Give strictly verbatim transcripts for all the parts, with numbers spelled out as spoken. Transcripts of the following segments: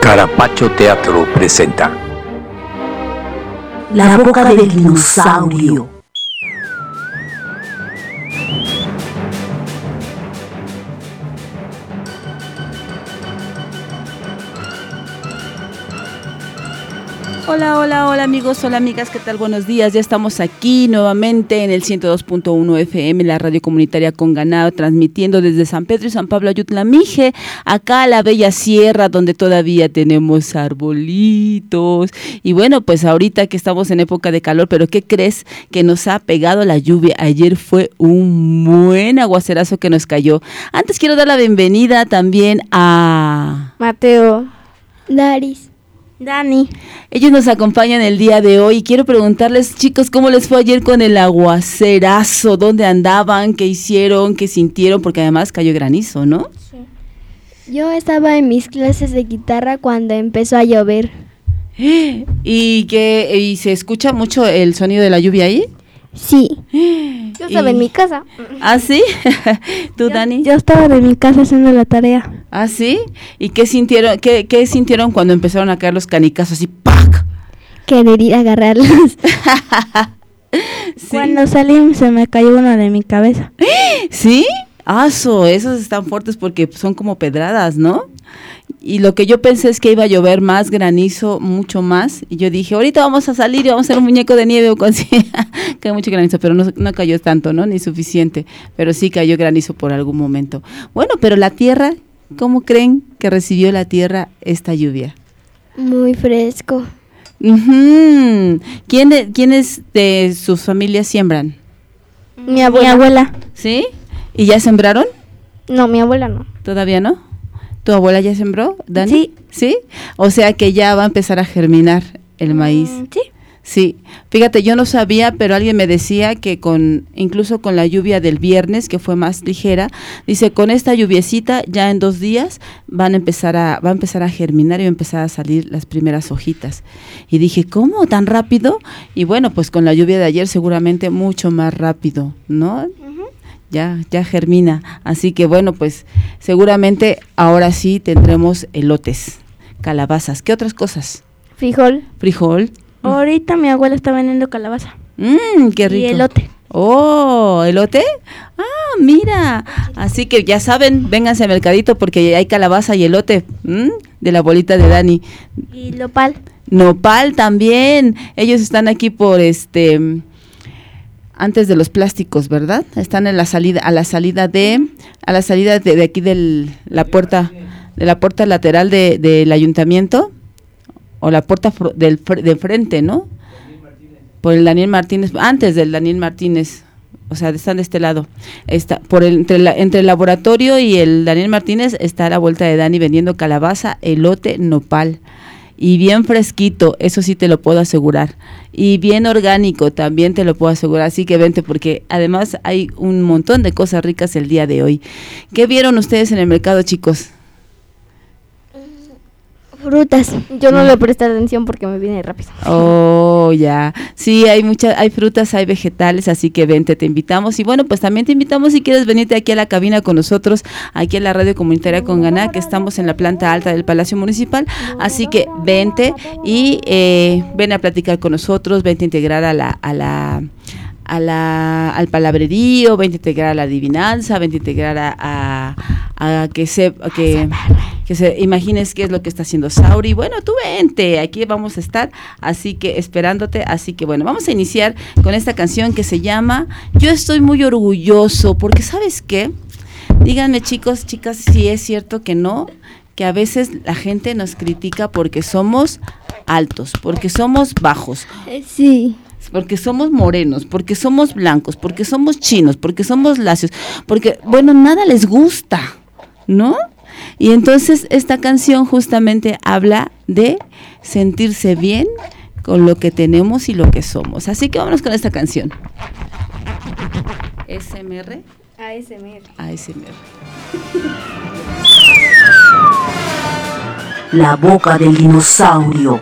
Carapacho Teatro presenta La boca del dinosaurio. Hola, hola, hola amigos, hola amigas, ¿qué tal? Buenos días, ya estamos aquí nuevamente en el ciento dos punto uno F M, la radio comunitaria con ganado, transmitiendo desde San Pedro y San Pablo Ayutla Mije, acá a la bella sierra donde todavía tenemos arbolitos. Y bueno, pues ahorita que estamos en época de calor, pero ¿qué crees? Que nos ha pegado la lluvia. Ayer fue un buen aguacerazo que nos cayó. Antes quiero dar la bienvenida también a... Mateo, Daris, Dani. Ellos nos acompañan el día de hoy y quiero preguntarles, chicos, ¿cómo les fue ayer con el aguacerazo? ¿Dónde andaban? ¿Qué hicieron? ¿Qué sintieron? Porque además cayó granizo, ¿no? Sí. Yo estaba en mis clases de guitarra cuando empezó a llover. ¿Y que y se escucha mucho el sonido de la lluvia ahí? Sí. Yo estaba y... en mi casa. ¿Ah, sí? ¿Tú, yo, Dani? Yo estaba en mi casa haciendo la tarea. ¿Ah, sí? ¿Y qué sintieron qué, qué sintieron cuando empezaron a caer los canicazos así? ¡Pac! Querer ir a agarrarlos. ¿Sí? Cuando salí se me cayó uno de mi cabeza. ¿Sí? ¡Aso! Esos están fuertes porque son como pedradas, ¿no? Y lo que yo pensé es que iba a llover más, granizo, mucho más. Y yo dije, ahorita vamos a salir y vamos a hacer un muñeco de nieve. O con... Cayó mucho granizo, pero no, no cayó tanto, ¿no? Ni suficiente. Pero sí cayó granizo por algún momento. Bueno, pero la tierra, ¿cómo creen que recibió la tierra esta lluvia? Muy fresco. Uh-huh. ¿Quién de, ¿Quiénes de sus familias siembran? Mi abuela. Mi abuela. ¿Sí? ¿Y ya sembraron? No, mi abuela no. ¿Todavía no? ¿Tu abuela ya sembró, Dani? Sí. ¿Sí? O sea que ya va a empezar a germinar el maíz. Mm, sí. Sí. Fíjate, yo no sabía, pero alguien me decía que con, incluso con la lluvia del viernes, que fue más ligera, dice, con esta lluviecita, ya en dos días van a empezar a, va a empezar a germinar y va a empezar a salir las primeras hojitas. Y dije, ¿cómo? ¿Tan rápido? Y bueno, pues con la lluvia de ayer seguramente mucho más rápido, ¿no? Ya, ya germina, así que bueno, pues seguramente ahora sí tendremos elotes, calabazas, ¿qué otras cosas? Frijol. Frijol. Ahorita mi abuela está vendiendo calabaza. Mmm, qué rico. Y elote. Oh, ¿elote? Ah, mira, así que ya saben, vénganse al mercadito porque hay calabaza y elote, ¿m? De la abuelita de Dani. Y nopal. Nopal también, ellos están aquí por este... antes de los plásticos, ¿verdad? Están en la salida, a la salida de, a la salida de, de aquí de la puerta, de la puerta lateral de, del ayuntamiento, o la puerta fr- del fr- de frente, ¿no? Por el Daniel Martínez, antes del Daniel Martínez, o sea, están de este lado. Está por el, entre, la, entre el laboratorio y el Daniel Martínez está la vuelta de Dani vendiendo calabaza, elote, nopal. Y bien fresquito, eso sí te lo puedo asegurar. Y bien orgánico, también te lo puedo asegurar. Así que vente, porque además hay un montón de cosas ricas el día de hoy. ¿Qué vieron ustedes en el mercado, chicos? Frutas. Yo no le presté atención porque me vine rápido. Oh, ya. Sí, hay muchas, hay frutas, hay vegetales, así que vente, te invitamos. Y bueno, pues también te invitamos si quieres venirte aquí a la cabina con nosotros, aquí en la radio comunitaria con Ganá, que estamos en la planta alta del Palacio Municipal. Así que vente y eh, ven a platicar con nosotros, vente a integrar a la, a la, a la, al palabrerío, vente a integrar a la adivinanza, vente a integrar a, a, a que se, a que que se imagines qué es lo que está haciendo Sauri. Bueno, tú vente, aquí vamos a estar, así que esperándote, así que bueno, vamos a iniciar con esta canción que se llama Yo estoy muy orgulloso, porque ¿sabes qué? Díganme, chicos, chicas, si es cierto que no, que a veces la gente nos critica porque somos altos, porque somos bajos. Sí. Porque somos morenos, porque somos blancos, porque somos chinos, porque somos lacios, porque, bueno, nada les gusta, ¿no? Y entonces esta canción justamente habla de sentirse bien con lo que tenemos y lo que somos. Así que vámonos con esta canción. S M R. A S M R. A S M R. La boca del dinosaurio.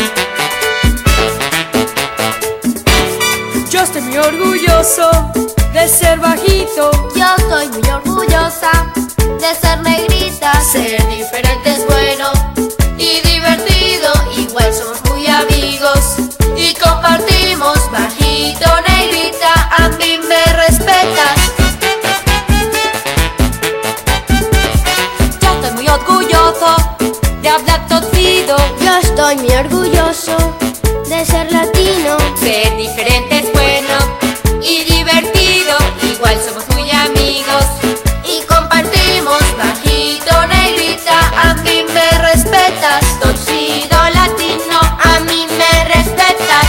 Yo estoy muy orgulloso de ser bajito. Yo estoy muy orgullosa de ser negrita. Ser diferente es bueno y divertido. Igual somos muy amigos y compartimos. Bajito, negrita, a mí me respetas. Yo estoy muy orgulloso de hablar torcido. Yo estoy muy orgulloso de ser latino. Ser diferente es bueno y divertido. Igual somos muy amigos y compartimos. Bajito, negrita, a mí me respetas. Torcido, latino, a mí me respetas.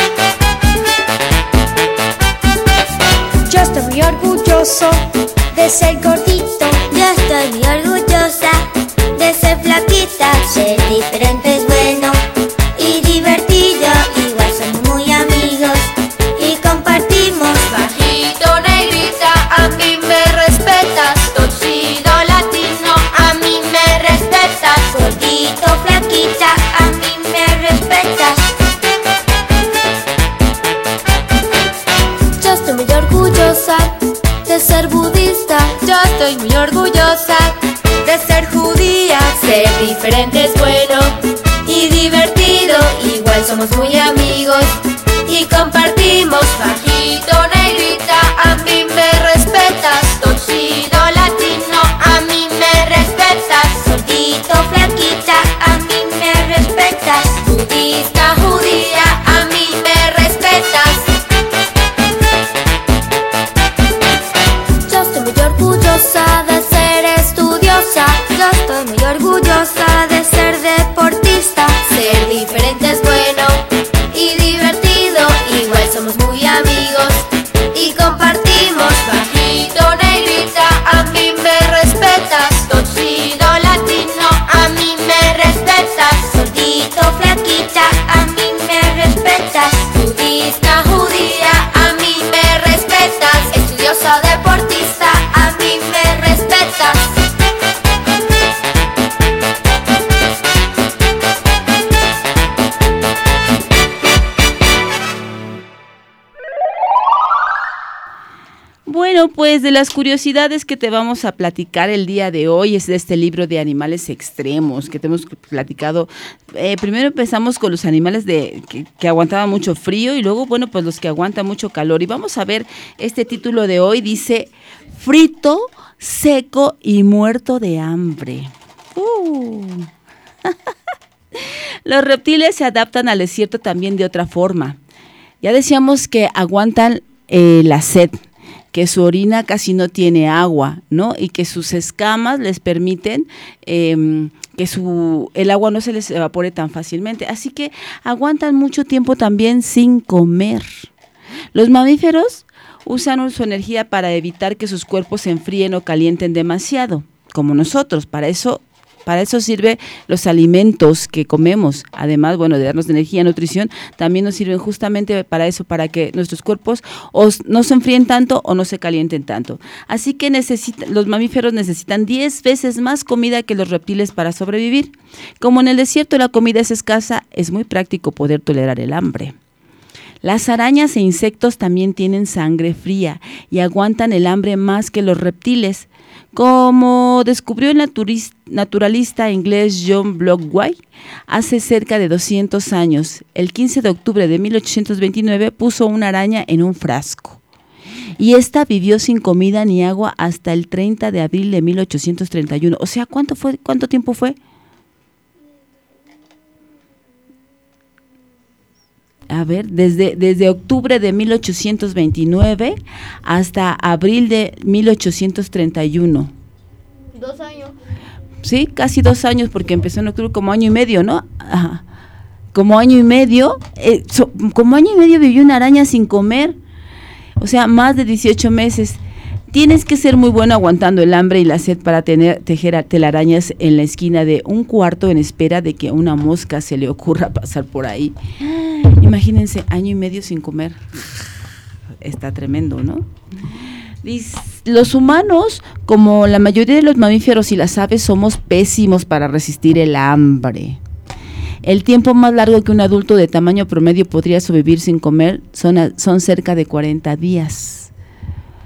Yo estoy muy orgulloso de ser gordito. Yo estoy muy orgullosa de ser flaquita. Ser diferente es bueno y divertido. Igual somos muy amigos y compartimos. Bajito, negrita, a mí me respetas. Torcido, latino, a mí me respetas. Gordito, flaquita, a mí me respetas. Yo estoy muy orgullosa de ser budista. Yo estoy muy orgullosa de ser judía. Ser diferente es bueno y divertido. Igual somos muy amigos y compartimos. Bajito, negrita, a mí me respetas. Torcido, latino, a mí me respetas. Gordito, flaquita, a mí me respetas. Budista, judía, a mí me respetas. Yo estoy muy orgullosa de ser estudiosa. Yo estoy muy orgullosa de ser deportista. Ser diferente es bueno y divertido. Igual somos muy amigos y compartimos. Bajito, negrita, a mí me respetas. Torcido, latino, a mí me respetas. Gordito, flaquita, a mí me respetas. Budista, judía, a mí me respetas. Estudiosa, deportista, a mí me respetas. Bueno, pues de las curiosidades que te vamos a platicar el día de hoy es de este libro de animales extremos que te hemos platicado. Eh, primero empezamos con los animales de que, que aguantaban mucho frío y luego, bueno, pues los que aguantan mucho calor. Y vamos a ver este título de hoy, dice frito, seco y muerto de hambre. Uh. Los reptiles se adaptan al desierto también de otra forma. Ya decíamos que aguantan eh, la sed, que su orina casi no tiene agua, ¿no? Y que sus escamas les permiten eh, que su el agua no se les evapore tan fácilmente. Así que aguantan mucho tiempo también sin comer. Los mamíferos usan su energía para evitar que sus cuerpos se enfríen o calienten demasiado, como nosotros. Para eso Para eso sirven los alimentos que comemos. Además, bueno, de darnos energía, nutrición, también nos sirven justamente para eso, para que nuestros cuerpos os, no se enfríen tanto o no se calienten tanto. Así que necesita, los mamíferos necesitan diez veces más comida que los reptiles para sobrevivir. Como en el desierto la comida es escasa, es muy práctico poder tolerar el hambre. Las arañas e insectos también tienen sangre fría y aguantan el hambre más que los reptiles. Como descubrió el naturista, naturalista inglés John Blockway hace cerca de doscientos años, el quince de octubre de mil ochocientos veintinueve puso una araña en un frasco y esta vivió sin comida ni agua hasta el treinta de abril de mil ochocientos treinta y uno. O sea, ¿cuánto fue? ¿Cuánto tiempo fue? A ver, desde, desde octubre de mil ochocientos veintinueve hasta abril de mil ochocientos treinta y uno. Dos años. Sí, casi dos años, porque empezó en octubre, como año y medio, ¿no? Ajá. Como año y medio, eh, so, como año y medio vivió una araña sin comer, o sea, más de dieciocho meses. Tienes que ser muy bueno aguantando el hambre y la sed para tener, tejer telarañas en la esquina de un cuarto en espera de que a una mosca se le ocurra pasar por ahí. Imagínense, año y medio sin comer. Está tremendo, ¿no? Los humanos, como la mayoría de los mamíferos y las aves, somos pésimos para resistir el hambre. El tiempo más largo que un adulto de tamaño promedio podría sobrevivir sin comer son, son cerca de cuarenta días.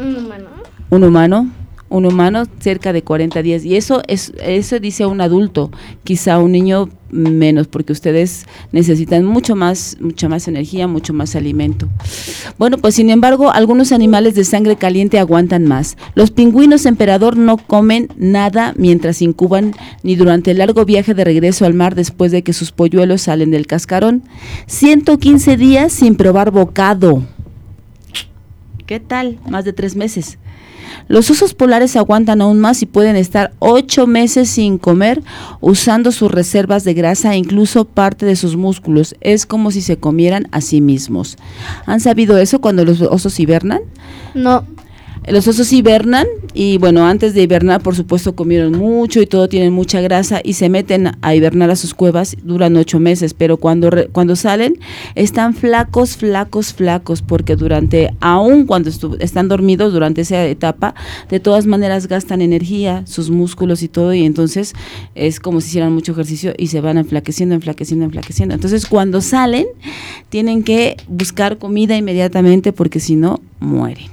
Un humano. Un humano, un humano cerca de cuarenta días. Y eso es eso dice un adulto, quizá un niño menos, porque ustedes necesitan mucho más, mucha más energía, mucho más alimento. Bueno, pues sin embargo, algunos animales de sangre caliente aguantan más. Los pingüinos emperador no comen nada mientras incuban ni durante el largo viaje de regreso al mar después de que sus polluelos salen del cascarón. ciento quince días sin probar bocado. ¿Qué tal? Más de tres meses. Los osos polares aguantan aún más y pueden estar ocho meses sin comer, usando sus reservas de grasa e incluso parte de sus músculos. Es como si se comieran a sí mismos. ¿Han sabido eso cuando los osos hibernan? No. Los osos hibernan y bueno, antes de hibernar por supuesto comieron mucho y todo, tienen mucha grasa y se meten a hibernar a sus cuevas, duran ocho meses, pero cuando, re, cuando salen están flacos, flacos, flacos, porque durante, aún cuando estu- están dormidos durante esa etapa, de todas maneras gastan energía, sus músculos y todo, y entonces es como si hicieran mucho ejercicio y se van enflaqueciendo, enflaqueciendo, enflaqueciendo. Entonces cuando salen tienen que buscar comida inmediatamente porque si no, mueren.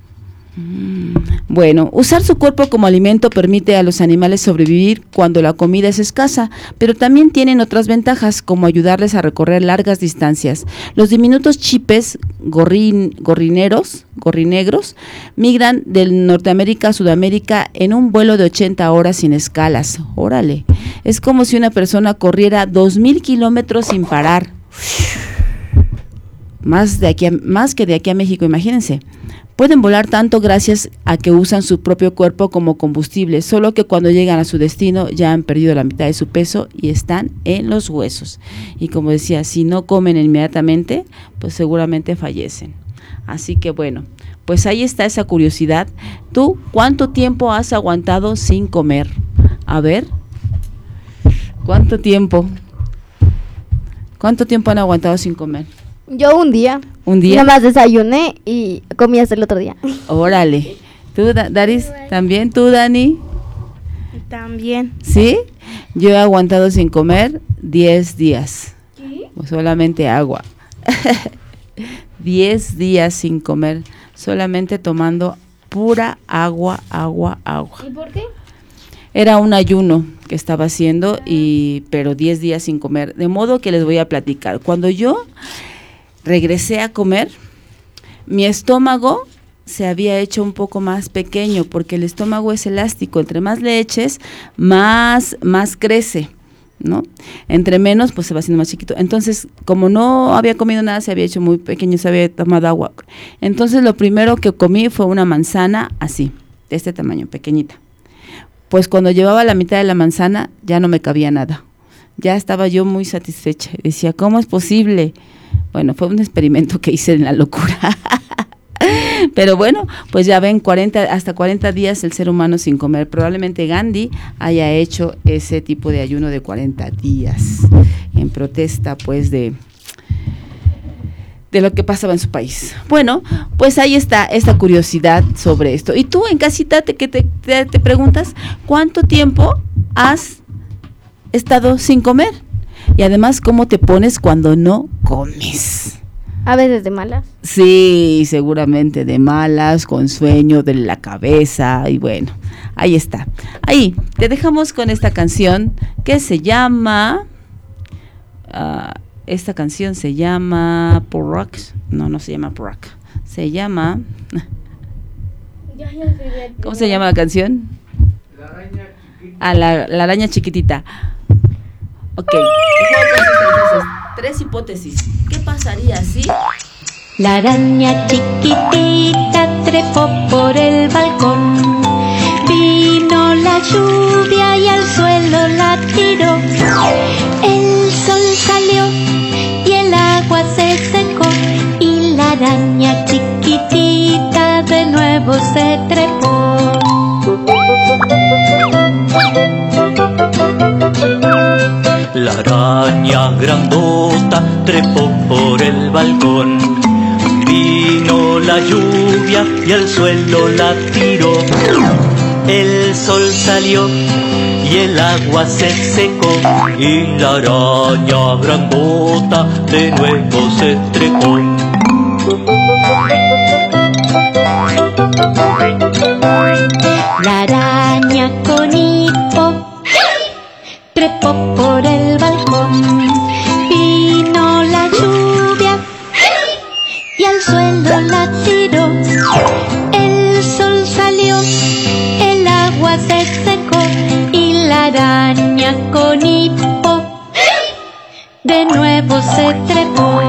Bueno, usar su cuerpo como alimento permite a los animales sobrevivir cuando la comida es escasa, pero también tienen otras ventajas, como ayudarles a recorrer largas distancias. Los diminutos chipes gorrin, gorrineros, gorrinegros migran del Norteamérica a Sudamérica en un vuelo de ochenta horas sin escalas. Órale, es como si una persona corriera dos mil kilómetros sin parar. Más, de aquí a, más que de aquí a México, imagínense. Pueden volar tanto gracias a que usan su propio cuerpo como combustible, solo que cuando llegan a su destino ya han perdido la mitad de su peso y están en los huesos. Y como decía, si no comen inmediatamente, pues seguramente fallecen. Así que bueno, pues ahí está esa curiosidad. ¿Tú cuánto tiempo has aguantado sin comer? A ver, ¿cuánto tiempo? ¿Cuánto tiempo han aguantado sin comer? Yo un día. ¿Un día? Nada más desayuné y comí hasta el otro día. Órale. ¿Tú, Da- Daris? ¿También? ¿Tú, Dani? También. ¿Sí? Yo he aguantado sin comer diez días. ¿Qué? Solamente agua. diez días sin comer, solamente tomando pura agua, agua, agua. ¿Y por qué? Era un ayuno que estaba haciendo, y pero diez días sin comer. De modo que les voy a platicar. Cuando yo regresé a comer, mi estómago se había hecho un poco más pequeño, porque el estómago es elástico, entre más le eches, más, más crece, ¿no? Entre menos, pues se va haciendo más chiquito. Entonces, como no había comido nada, se había hecho muy pequeño, se había tomado agua. Entonces, lo primero que comí fue una manzana así, de este tamaño, pequeñita. Pues cuando llevaba la mitad de la manzana, ya no me cabía nada. Ya estaba yo muy satisfecha. Decía, ¿cómo es posible? Bueno, fue un experimento que hice en la locura. Pero bueno, pues ya ven, cuarenta, hasta cuarenta días el ser humano sin comer. Probablemente Gandhi haya hecho ese tipo de ayuno de cuarenta días en protesta, pues, de, de lo que pasaba en su país. Bueno, pues ahí está esta curiosidad sobre esto. Y tú en casita te, que te, te, te preguntas, ¿cuánto tiempo has estado sin comer? Y además, ¿cómo te pones cuando no comes? A veces de malas. Sí, seguramente de malas, con sueño de la cabeza, y bueno, ahí está. Ahí, te dejamos con esta canción que se llama, uh, esta canción se llama Porrock, no, no se llama Porrock, se llama, ¿cómo se llama la canción? La araña chiquitita. Ah, la, la araña chiquitita. Ok, entonces, tres hipótesis. ¿Qué pasaría si la araña chiquitita trepó por el balcón? Vino la lluvia y al suelo la tiró. El sol salió y el agua se secó, y la araña chiquitita de nuevo se trepó. La araña grandota trepó por el balcón. Vino la lluvia y al suelo la tiró. El sol salió y el agua se secó, y la araña grandota de nuevo se trepó. araña con hipo trepó por el balcón. Vino la lluvia y al suelo la tiró. El sol salió, el agua se secó y la araña con hipo de nuevo se trepó.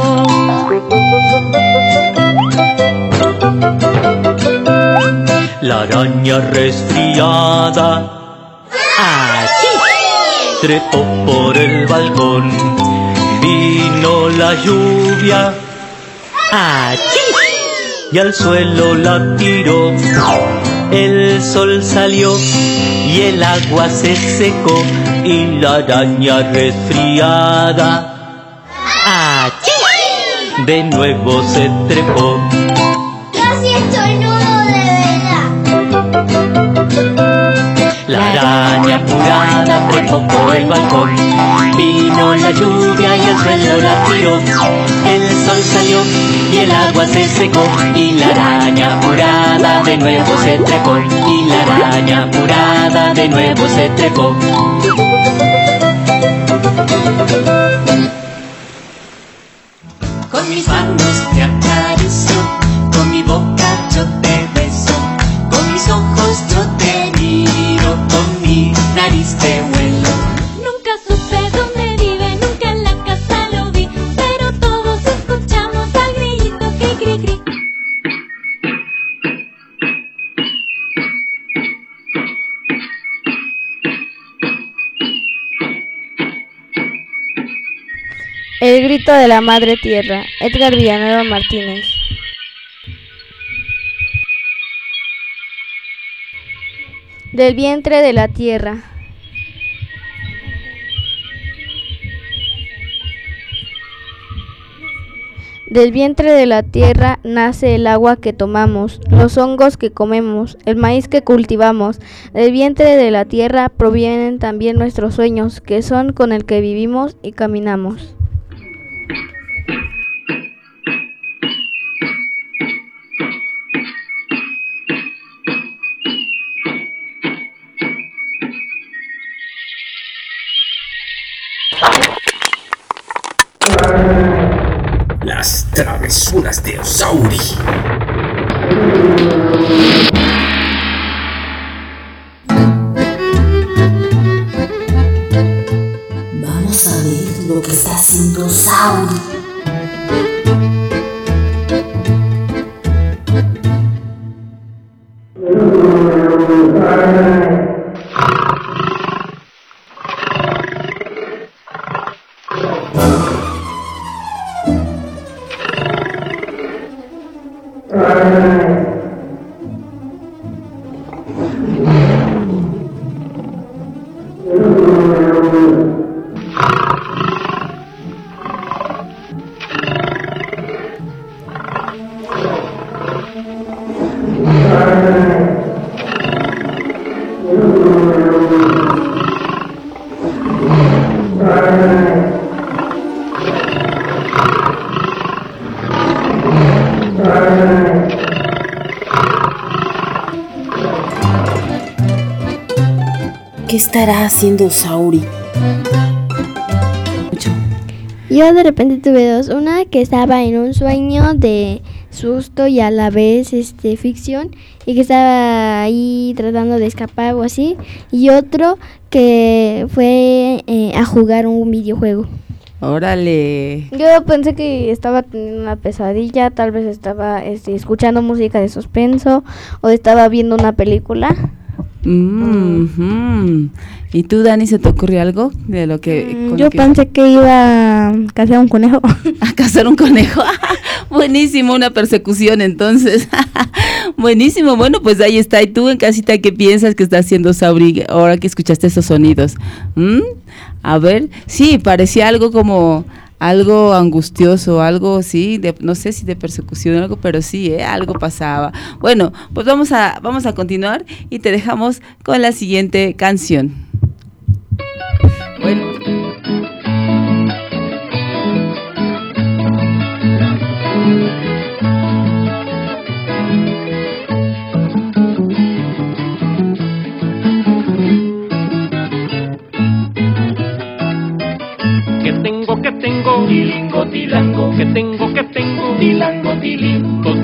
La araña resfriada ¡achí! Trepó por el balcón. Vino la lluvia ¡achí! Y al suelo la tiró. El sol salió y el agua se secó y la araña resfriada ¡achí! De nuevo se trepó. Casi estornudo de verdad. La araña apurada trepó por el balcón. Vino la lluvia y el suelo la tiró. El sol salió y el agua se secó y la araña apurada de nuevo se trepó. Y la araña apurada de nuevo se trepó. Con mis manos te acaricio, con mi boca yo te beso, con mis ojos yo te miro, con mi nariz te huelo. Nunca supe dónde vive, nunca en la casa lo vi, pero todos escuchamos al grillito que cri cri. El grito de la madre tierra, Edgar Villanueva Martínez. Del vientre de la tierra. Del vientre de la tierra nace el agua que tomamos, los hongos que comemos, el maíz que cultivamos. Del vientre de la tierra provienen también nuestros sueños, que son con el que vivimos y caminamos. Las travesuras de Osauri. Vamos a ver lo que está haciendo Osauri. ¿Qué estará haciendo Osauri? Yo de repente tuve dos, una que estaba en un sueño de susto y a la vez este ficción y que estaba ahí tratando de escapar o así, y otro que fue eh, a jugar un videojuego. Órale. Yo pensé que estaba teniendo una pesadilla, tal vez estaba este, escuchando música de suspenso o estaba viendo una película. Mm-hmm. ¿Y tú, Dani, se te ocurrió algo de lo que? Mm, con yo lo que... pensé que iba a cazar un conejo. A cazar un conejo. Buenísimo, una persecución entonces. Buenísimo, bueno, pues ahí está. ¿Y tú en casita qué piensas que está haciendo Osauri ahora que escuchaste esos sonidos? ¿Mm? A ver, sí, parecía algo como algo angustioso, algo, sí, de, no sé si de persecución o algo, pero sí, ¿eh? Algo pasaba. Bueno, pues vamos a, vamos a continuar y te dejamos con la siguiente canción. Bueno.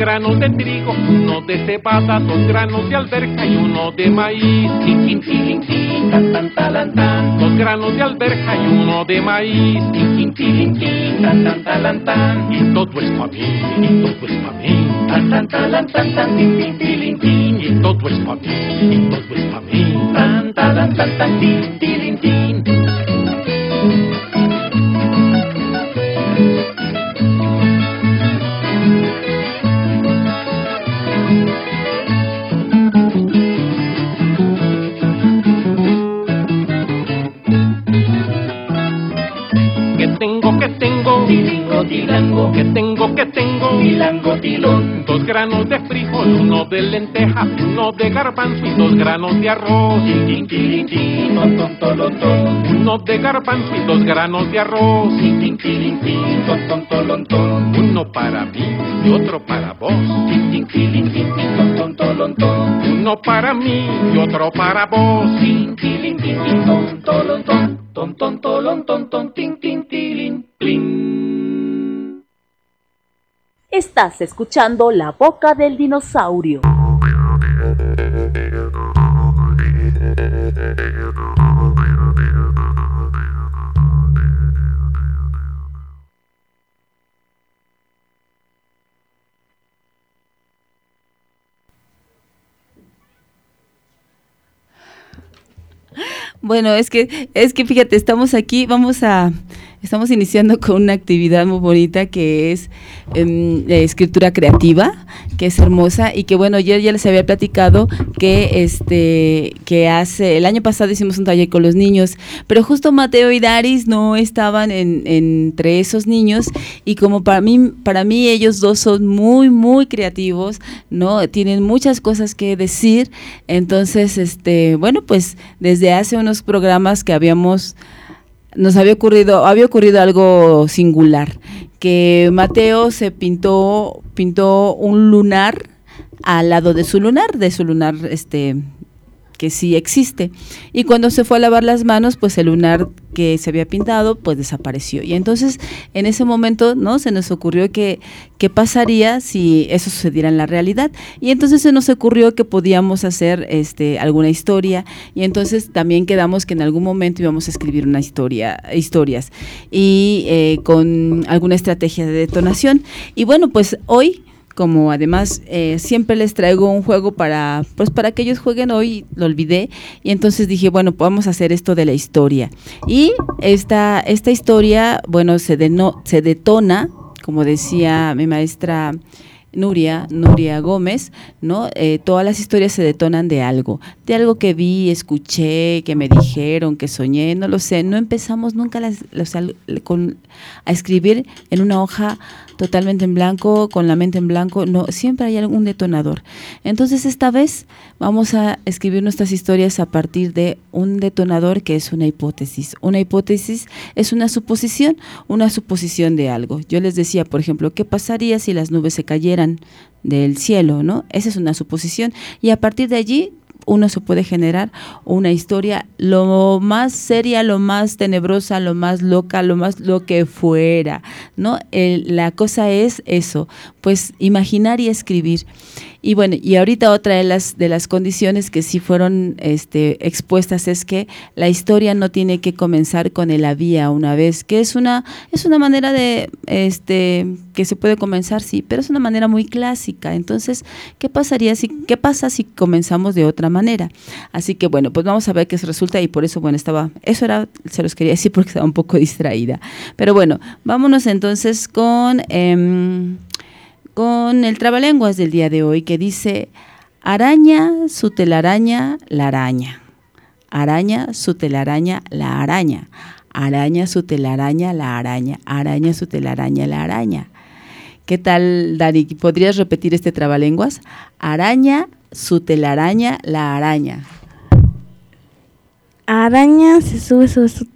granos de trigo, uno de cebada, dos granos de alberja y uno de maíz. Tin, tin, tin, tin, tan, tan, talan, tan. Dos granos de alberja y uno de maíz. Tin, tin, tin, tin, tan, tan, talan, tan. Y todo es pa' mí, y todo es pa' mí. Tan, tan, talan, tan, tan, tin, tin, tin, tin. Y todo es pa' mí, y todo es pa' mí. Tan, talan, tan, tan, tin, tin, tin. Que tengo, tilingo, tilango, que tengo, que tengo, tilango, tilón. Dos granos de frijol, uno de lenteja, uno de garbanzo y dos granos de arroz. Tin, tin, tin, tin, ton, ton, tolon, ton. Uno de garbanzo y dos granos de arroz. Tin, tin, tin, tin, ton, ton, tolon, ton. Uno para mí y otro para vos. Tin, tin, tin, tin, ton, ton, tolon, ton. Uno para mí y otro para vos. Tin, tin, tin, ton, tolon, ton. Ton, ton, tolon, ton, ton, tin, tin, tilin, plin. Estás escuchando La Boca del Dinosaurio. Bueno, es que, es que fíjate, estamos aquí, vamos a, estamos iniciando con una actividad muy bonita que es eh, de escritura creativa, que es hermosa y que bueno, yo ya les había platicado que este, que hace, el año pasado hicimos un taller con los niños, pero justo Mateo y Daris no estaban en, entre esos niños y como para mí, para mí ellos dos son muy, muy creativos, ¿no? Tienen muchas cosas que decir, entonces, este, bueno, pues desde hace unos programas que habíamos, nos había ocurrido, había ocurrido algo singular, que Mateo se pintó, pintó un lunar al lado de su lunar, de su lunar, este, que sí existe, y cuando se fue a lavar las manos, pues el lunar que se había pintado, pues desapareció, y entonces en ese momento, ¿no? Se nos ocurrió que, qué pasaría si eso sucediera en la realidad, y entonces se nos ocurrió que podíamos hacer este, alguna historia, y entonces también quedamos que en algún momento íbamos a escribir una historia, historias, y eh, con alguna estrategia de detonación, y bueno, pues hoy, como además eh, siempre les traigo un juego para, pues para que ellos jueguen, hoy lo olvidé, y entonces dije, bueno, podemos hacer esto de la historia, y esta, esta historia, bueno, se, deno, se detona, como decía mi maestra Nuria, Nuria Gómez, ¿no? Eh, todas las historias se detonan de algo, de algo que vi, escuché, que me dijeron, que soñé, no lo sé, no empezamos nunca las, las, con, a escribir en una hoja totalmente en blanco, con la mente en blanco, no, siempre hay algún detonador. Entonces esta vez vamos a escribir nuestras historias a partir de un detonador que es una hipótesis. Una hipótesis es una suposición, una suposición de algo. Yo les decía, por ejemplo, ¿qué pasaría si las nubes se cayeran del cielo, ¿no? Esa es una suposición, y a partir de allí uno se puede generar una historia lo más seria, lo más tenebrosa, lo más loca, lo más lo que fuera, ¿no? El, la cosa es eso, pues imaginar y escribir. Y bueno, y ahorita otra de las de las condiciones que sí fueron este, expuestas es que la historia no tiene que comenzar con el había una vez, que es una es una manera de este que se puede comenzar, sí, pero es una manera muy clásica. Entonces, ¿qué pasaría si qué pasa si comenzamos de otra manera? Así que bueno, pues vamos a ver qué resulta, y por eso bueno, estaba eso era se los quería decir porque estaba un poco distraída. Pero bueno, vámonos entonces con eh, con el trabalenguas del día de hoy, que dice: araña su telaraña la araña, araña su telaraña la araña, araña su telaraña la araña, araña su telaraña la araña. ¿Qué tal, Dani? ¿Podrías repetir este trabalenguas? Araña su telaraña la araña. Araña se sube su... su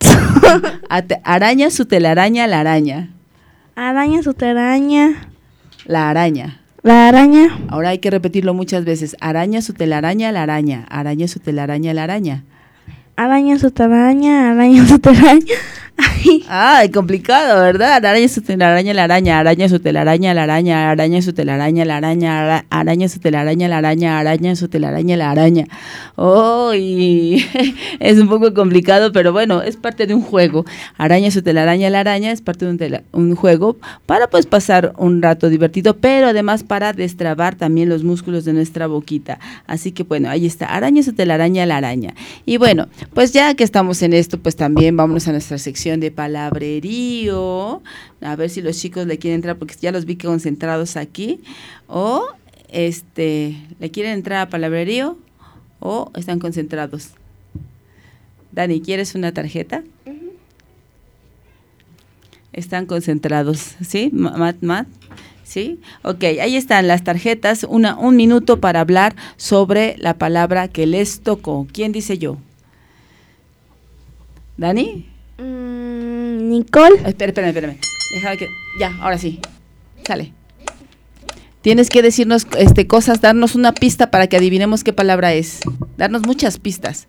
araña su telaraña la araña. Araña su telaraña... La araña. La araña. Ahora hay que repetirlo muchas veces. Araña su telaraña, la araña. Araña su telaraña, la araña. Araña su telaraña, araña su telaraña. Ay, complicado, ¿verdad? Araña su telaraña, la araña, araña su telaraña, la araña, araña su telaraña, la araña, ara- araña su telaraña, la araña, araña su telaraña, la araña. Oh, y es un poco complicado, pero bueno, es parte de un juego. Araña su telaraña, la araña es parte de un, tela- un juego para pues pasar un rato divertido, pero además para destrabar también los músculos de nuestra boquita. Así que bueno, ahí está, araña su telaraña, la araña. Y bueno, pues ya que estamos en esto, pues también vámonos a nuestra sección de palabrerío, a ver si los chicos le quieren entrar, porque ya los vi concentrados aquí, o este, ¿le quieren entrar a palabrerío o están concentrados? Dani, ¿quieres una tarjeta? Uh-huh. Están concentrados, ¿sí? Mat, Mat, ¿sí? Ok, ahí están las tarjetas, una, un minuto para hablar sobre la palabra que les tocó. ¿Quién dice yo? ¿Dani? Mm, Nicole. Espera, espérame, espérame. Déjame que... Ya, ahora sí. Sale. Tienes que decirnos este, cosas, darnos una pista para que adivinemos qué palabra es. Darnos muchas pistas.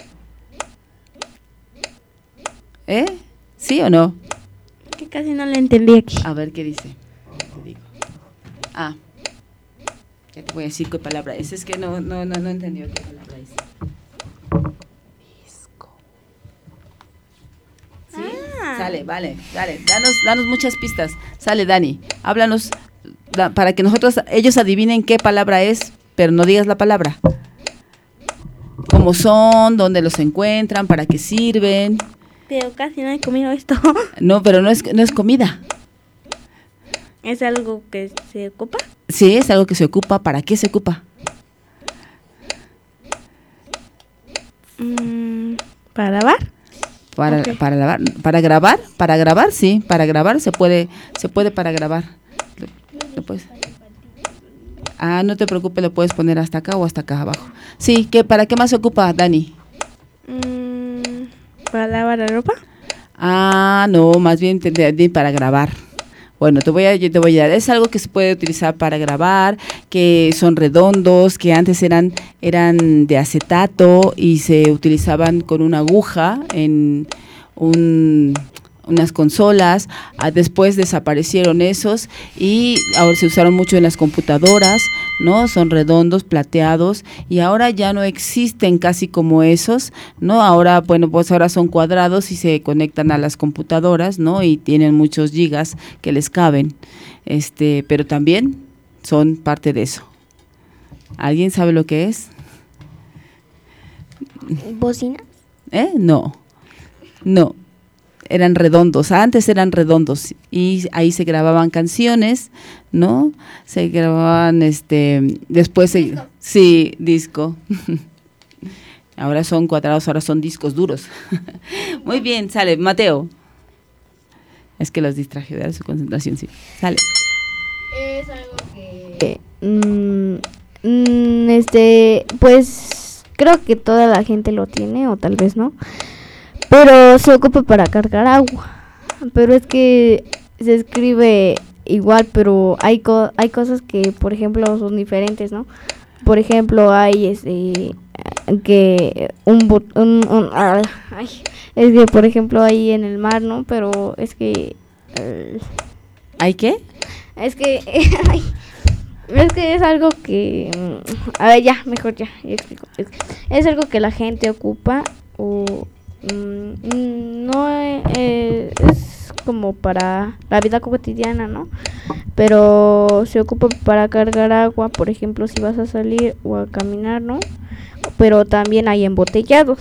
¿Eh? ¿Sí o no? Que casi no le entendí aquí. A ver qué dice. Te digo. Ah. Ya te voy a decir qué palabra es. Es que no, no, no, no entendió qué palabra es. ¿Sí? Ah. Sale, vale, dale, danos, danos muchas pistas. Sale, Dani, háblanos da, para que nosotros, ellos adivinen qué palabra es, pero no digas la palabra. ¿Cómo son? ¿Dónde los encuentran? ¿Para qué sirven? Pero casi no he comido esto. No, pero no es, no es comida. ¿Es algo que se ocupa? Sí, es algo que se ocupa. ¿Para qué se ocupa? Mm, ¿Para lavar? Para, okay. para lavar, para grabar, para grabar, sí, para grabar se puede, se puede para grabar. Lo, lo puedes. Ah, no te preocupes, lo puedes poner hasta acá o hasta acá abajo. Sí, ¿qué, ¿para qué más se ocupa, Dani? Mm, ¿Para lavar la ropa? Ah, no, más bien te, te, te, para grabar. Bueno, te voy a, yo te voy a dar, es algo que se puede utilizar para grabar, que son redondos, que antes eran, eran de acetato y se utilizaban con una aguja en un, unas consolas, ah, después desaparecieron esos y ahora se usaron mucho en las computadoras, ¿no? Son redondos, plateados y ahora ya no existen casi como esos, ¿no? Ahora, bueno, pues ahora son cuadrados y se conectan a las computadoras, ¿no? Y tienen muchos gigas que les caben, este, pero también son parte de eso. ¿Alguien sabe lo que es? ¿Bocinas? ¿Eh? No, no. Eran redondos, antes eran redondos y ahí se grababan canciones, ¿no? Se grababan, este, después se, ¿Disco? Sí, disco. Ahora son cuadrados, ahora son discos duros. Muy bien, sale, Mateo. Es que los distraje de su concentración, sí. Sale. Es algo que, mm, mm, este, pues, creo que toda la gente lo tiene o tal vez no. Pero se ocupa para cargar agua. Pero es que se escribe igual, pero hay co- hay cosas que, por ejemplo, son diferentes, ¿no? Por ejemplo, hay este que un, bot- un, un ah, ay, es que por ejemplo hay en el mar, ¿no? Pero es que uh, ¿hay qué? Es que ay, es que es algo que a ver, ya, mejor ya, ya explico. Es, es algo que la gente ocupa o Mm, no eh, es como para la vida cotidiana, ¿no? Pero se ocupa para cargar agua, por ejemplo, si vas a salir o a caminar, ¿no? Pero también hay embotellados.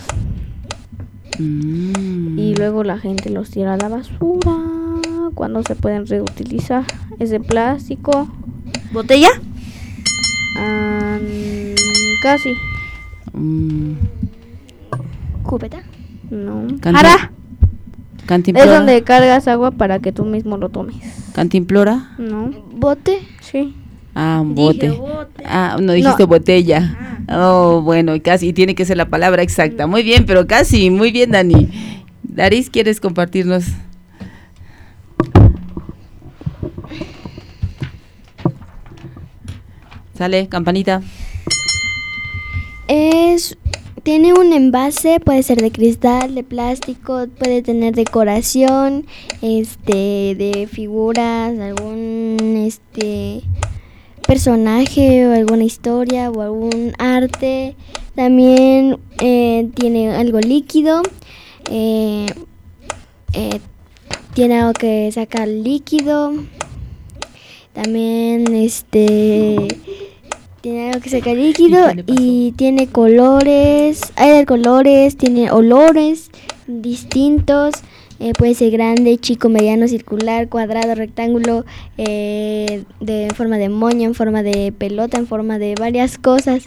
Mm. Y luego la gente los tira a la basura cuando se pueden reutilizar. Es de plástico. ¿Botella? Um, casi. Mm. ¿Cubeta? No. ¿Jara? ¿Cantimplora? Es donde cargas agua para que tú mismo lo tomes. ¿Cantimplora? No. ¿Bote? Sí. Ah, un bote. bote. Ah, no dijiste no. Botella. Ah. Oh, bueno, casi, y tiene que ser la palabra exacta. Muy bien, pero casi, muy bien, Dani. Daris, ¿quieres compartirnos? Sale, campanita. Es tiene un envase, puede ser de cristal, de plástico, puede tener decoración, este, de figuras, algún este personaje o alguna historia o algún arte. También eh, tiene algo líquido, eh, eh, tiene algo que sacar líquido. También este tiene algo que sacar líquido y tiene colores, hay de colores, tiene olores distintos, eh, puede ser grande, chico, mediano, circular, cuadrado, rectángulo, eh, de en forma de moño, en forma de pelota, en forma de varias cosas.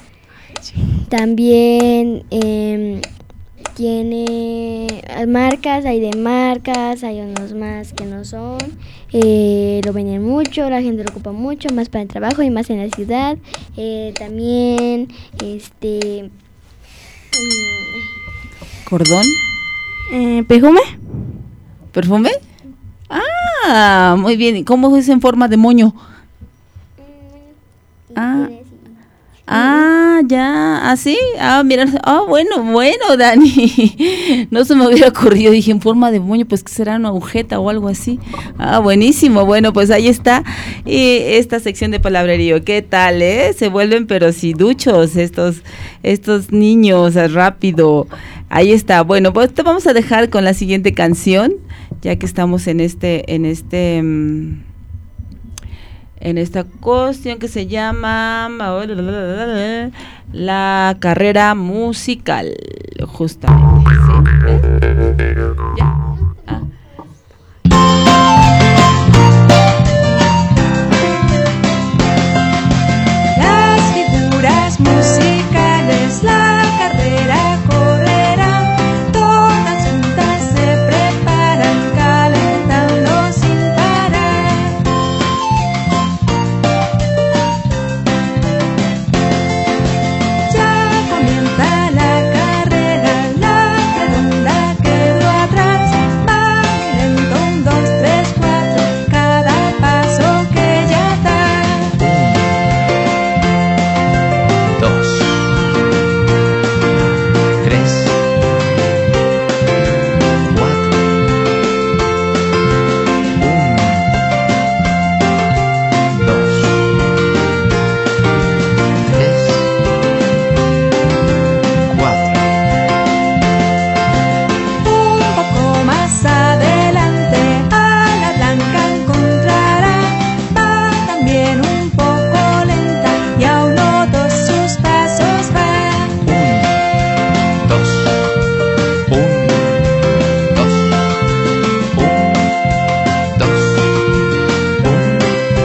También eh, tiene marcas, hay de marcas, hay unos más que no son. Eh, lo venden mucho, la gente lo ocupa mucho, más para el trabajo y más en la ciudad. Eh, también, este... ¿Cordón? Eh, ¿Perfume? ¿Perfume? Ah, muy bien. ¿Y cómo es en forma de moño? Ah, ah ya, así. Ah, mira, ah, bueno, bueno, Dani. No se me hubiera ocurrido, dije en forma de moño, pues que será una agujeta o algo así. Ah, buenísimo. Bueno, pues ahí está y esta sección de palabrerío. ¿Qué tal, eh? Se vuelven pero sí duchos estos estos niños, rápido. Ahí está. Bueno, pues te vamos a dejar con la siguiente canción, ya que estamos en este en este um, en esta cuestión que se llama la carrera musical, justamente. ¿Sí? ¿Ya? Ah. Las figuras musicales, la carrera correrán, todas juntas se preparan, calentando sin parar. Ya comienza la carrera, la redonda quedó atrás, va lento, un, dos, tres, cuatro, cada paso que ya da. Dos, tres, cuatro, uno, dos, tres, cuatro. Un poco más adelante a la blanca encontrará, va también un poco lenta y a uno dos sus pasos va. Uno, dos, uno, dos, uno, dos, uno,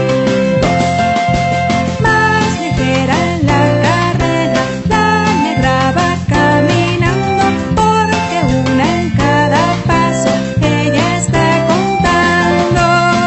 dos. Más ligera la carrera, la negra va caminando, porque una en cada paso ella está contando.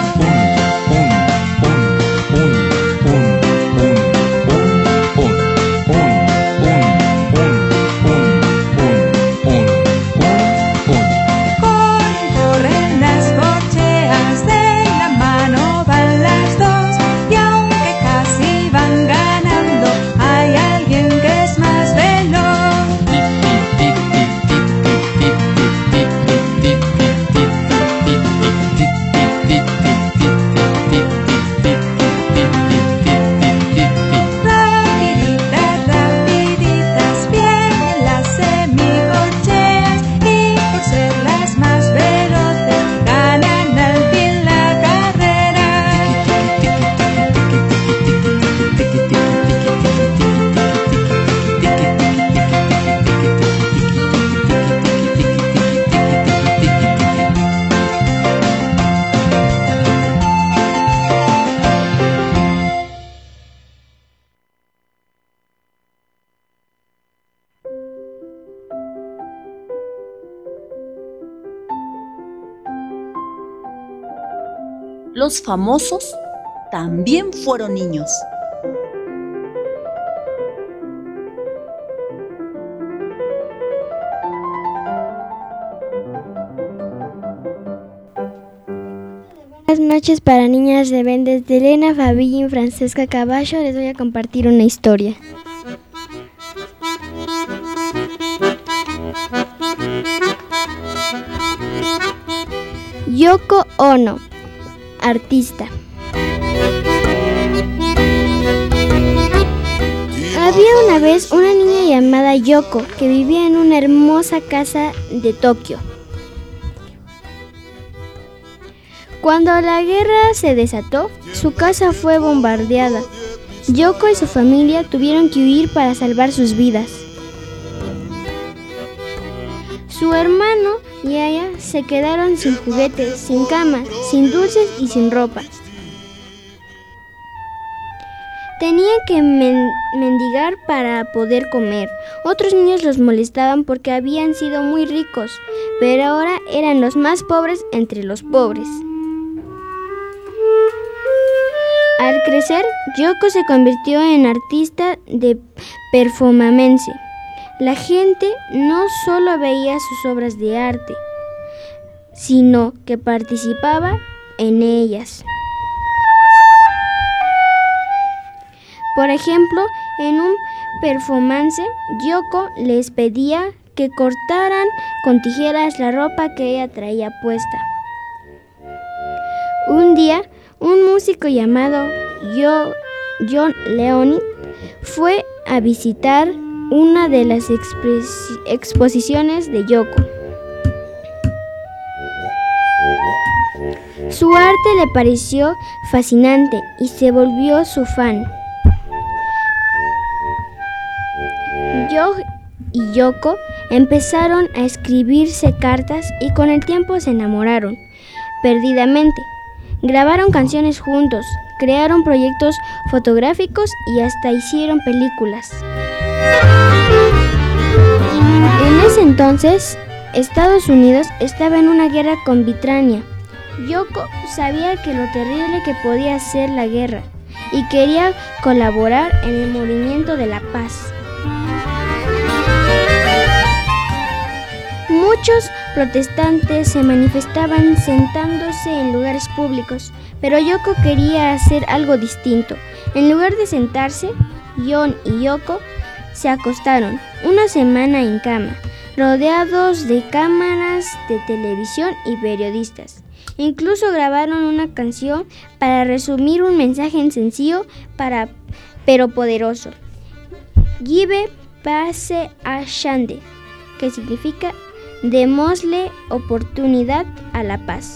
Corren, corren las corcheas, de la mano van las dos, y aunque casi van ganando, hay alguien que es más veloz. Rapiditas, rapiditas vienen las semicorcheas, y por ser las más veloces ganan al fin la carrera. Los famosos también fueron niños. Buenas noches para niñas, de ven desde Elena, Fabín, Francesca Caballo. Les voy a compartir una historia. Yoko Ono, artista. Había una vez una niña llamada Yoko que vivía en una hermosa casa de Tokio. Cuando la guerra se desató, su casa fue bombardeada. Yoko y su familia tuvieron que huir para salvar sus vidas. Su hermano y ella se quedaron sin juguetes, sin cama, sin dulces y sin ropa. Tenían que men- mendigar para poder comer. Otros niños los molestaban porque habían sido muy ricos, pero ahora eran los más pobres entre los pobres. Al crecer, Yoko se convirtió en artista de performance. La gente no solo veía sus obras de arte, sino que participaba en ellas. Por ejemplo, en un performance, Yoko les pedía que cortaran con tijeras la ropa que ella traía puesta. Un día, un músico llamado Yo, John Leonie fue a visitar una de las expres- exposiciones de Yoko. Su arte le pareció fascinante y se volvió su fan. Yo y Yoko empezaron a escribirse cartas y con el tiempo se enamoraron perdidamente. Grabaron canciones juntos, crearon proyectos fotográficos y hasta hicieron películas. En ese entonces, Estados Unidos estaba en una guerra con Ucrania. Yoko sabía que lo terrible que podía ser la guerra y quería colaborar en el movimiento de la paz. Muchos protestantes se manifestaban sentándose en lugares públicos, pero Yoko quería hacer algo distinto. En lugar de sentarse, John y Yoko se acostaron una semana en cama, rodeados de cámaras de televisión y periodistas. Incluso grabaron una canción para resumir un mensaje sencillo para, pero poderoso. Give Pace a Chance, que significa démosle oportunidad a la paz.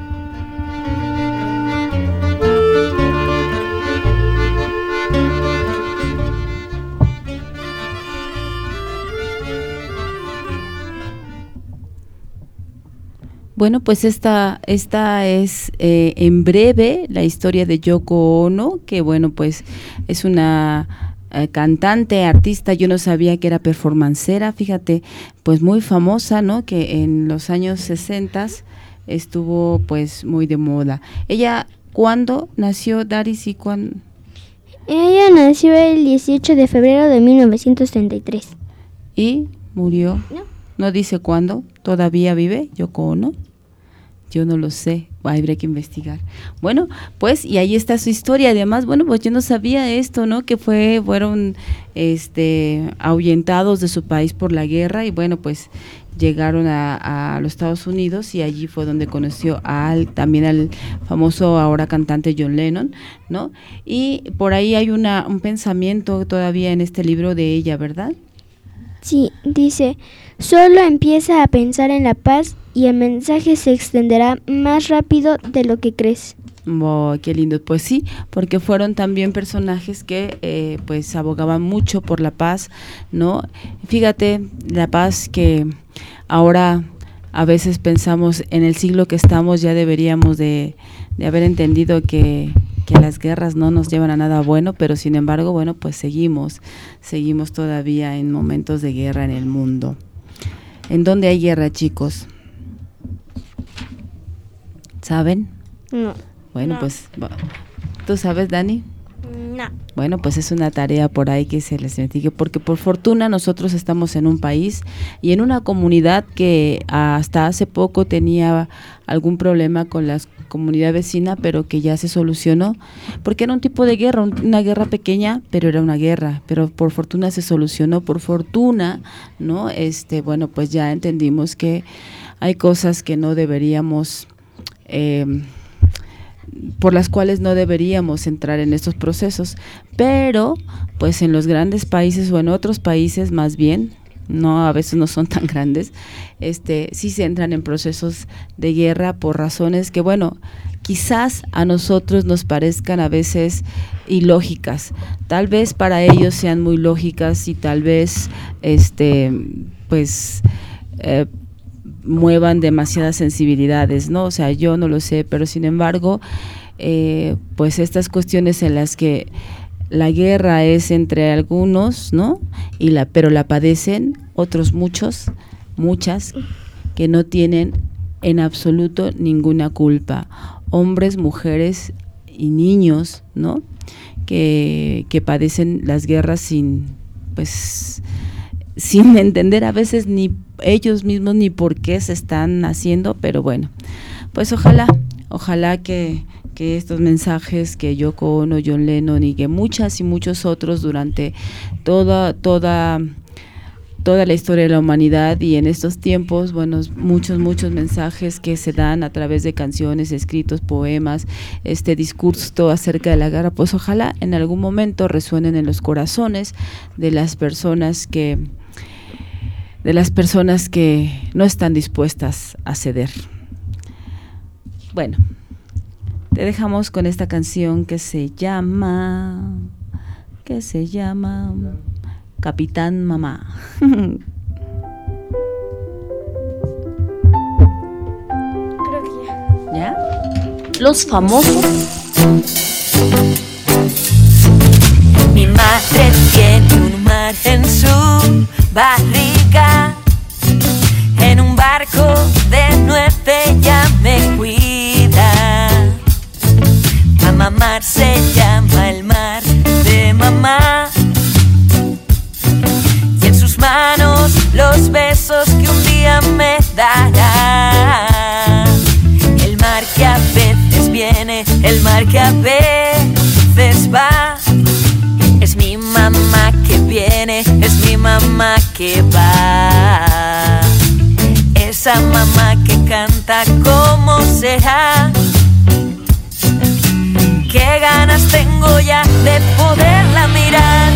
Bueno, pues esta, esta es eh, en breve la historia de Yoko Ono, que bueno, pues es una eh, cantante, artista. Yo no sabía que era performancera, fíjate, pues muy famosa, ¿no? Que en los años sesenta estuvo pues muy de moda. Ella, ¿cuándo nació, Daris, y cuándo? Ella nació el dieciocho de febrero de mil novecientos treinta y tres. ¿Y murió? No. ¿No dice cuándo? ¿Todavía vive Yoko Ono? Yo no lo sé, habría que investigar. Bueno, pues, y ahí está su historia. Además, bueno, pues yo no sabía esto, ¿no? Que fue, fueron este, ahuyentados de su país por la guerra y bueno, pues llegaron a, a los Estados Unidos y allí fue donde conoció al, también al famoso ahora cantante John Lennon, ¿no? Y por ahí hay una, un pensamiento todavía en este libro de ella, ¿verdad? Sí, dice, solo empieza a pensar en la paz y el mensaje se extenderá más rápido de lo que crees. Oh, qué lindo. Pues sí, porque fueron también personajes que eh, pues abogaban mucho por la paz, ¿no? Fíjate, la paz que ahora a veces pensamos en el siglo que estamos ya deberíamos de, de haber entendido que, que las guerras no nos llevan a nada bueno, pero sin embargo, bueno, pues seguimos, seguimos todavía en momentos de guerra en el mundo. ¿En dónde hay guerra, chicos? ¿Saben? No. Bueno, No. pues, ¿tú sabes, Dani? No. Bueno, pues es una tarea por ahí que se les investigue, porque por fortuna nosotros estamos en un país y en una comunidad que hasta hace poco tenía algún problema con la comunidad vecina, pero que ya se solucionó, porque era un tipo de guerra, una guerra pequeña, pero era una guerra, pero por fortuna se solucionó, por fortuna, ¿no? Este, bueno, pues ya entendimos que hay cosas que no deberíamos eh, por las cuales no deberíamos entrar en estos procesos, pero pues en los grandes países o en otros países más bien, no, a veces no son tan grandes, este, sí se entran en procesos de guerra por razones que, bueno, quizás a nosotros nos parezcan a veces ilógicas, tal vez para ellos sean muy lógicas y tal vez, este, pues, eh, muevan demasiadas sensibilidades, ¿no? O sea, yo no lo sé, pero sin embargo, eh, pues estas cuestiones en las que la guerra es entre algunos, ¿no? Y la, pero la padecen otros muchos, muchas, que no tienen en absoluto ninguna culpa. Hombres, mujeres y niños, ¿no? Que, que padecen las guerras sin, pues, sin entender a veces ni ellos mismos ni por qué se están haciendo, pero bueno, pues ojalá, ojalá que, que estos mensajes que Yoko Ono, John Lennon y que muchas y muchos otros durante toda, toda, toda la historia de la humanidad y en estos tiempos, bueno, muchos, muchos mensajes que se dan a través de canciones, escritos, poemas, este discurso acerca de la guerra, pues ojalá en algún momento resuenen en los corazones de las personas que de las personas que no están dispuestas a ceder. Bueno, te dejamos con esta canción que se llama, que se llama Capitán Mamá. Creo que ya. ¿Ya? Los famosos. Mi madre tiene un mar en su barriga, en un barco de nueve ella me cuida. Mamá mar se llama el mar de mamá, y en sus manos los besos que un día me dará. El mar que a veces viene, el mar que a veces va, es mi mamá que viene, es mi mamá que va. Esa mamá que canta como será. Qué ganas tengo ya de poderla mirar.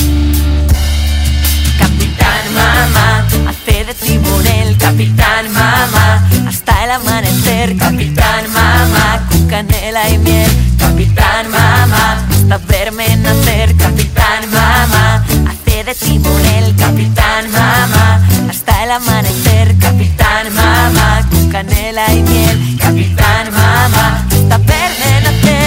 Capitán mamá, hace de timonel. Capitán mamá, hasta el amanecer. Capitán mamá, con canela y miel. Capitán mamá, hasta verme nacer. Capitán mamá, hace de timonel. Capitán mamá, hasta el amanecer. Capitán mamá, con canela y miel. Capitán mamá, hasta verme nacer.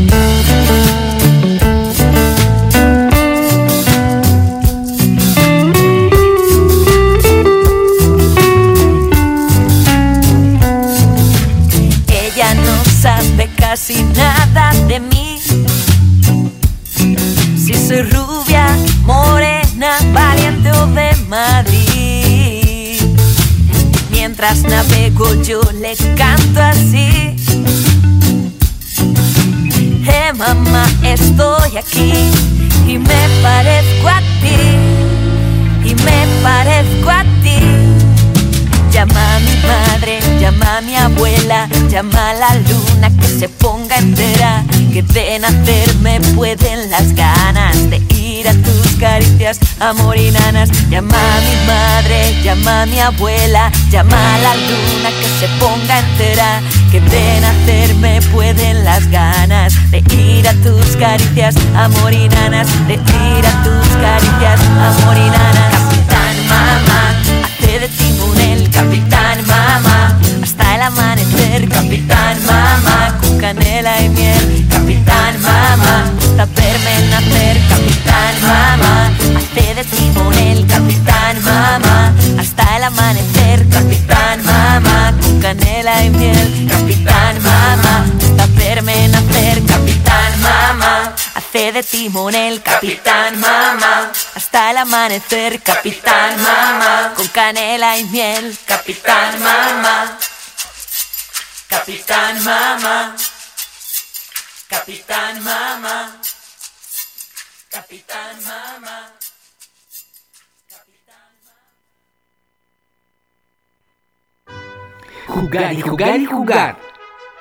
Ella no sabe casi nada de mí, si soy rubia, morena, valiente o de Madrid. Mientras navego yo le canto así: eh mamá, estoy aquí y me parezco a ti, y me parezco a ti. Llama a mi madre, llama a mi abuela, llama a la luna que se ponga entera, que de nacer me pueden las ganas de ir a tus caricias, amor y nanas. Llama a mi madre, llama a mi abuela, llama a la luna que se ponga entera, que de nacer me pueden las ganas de ir a tus caricias, amor y nanas, de ir a tus caricias, amor y nanas. Capitán mamá, hace de timonel. Capitán mamá, hasta el amanecer. Capitán mamá, con canela y miel. Capitán mamá, hasta verme nacer. Capitán mamá, hace de timonel. Capitán mamá, hasta el amanecer. Capitán mamá, con canela y miel. Capitán mamá, hasta verme nacer. Capitán mamá, hace de timonel. Capitán mamá, hasta el amanecer. Capitán mamá, con canela y miel. Capitán mamá, Capitán mamá, Capitán mamá, Capitán mamá. Jugar y jugar y jugar.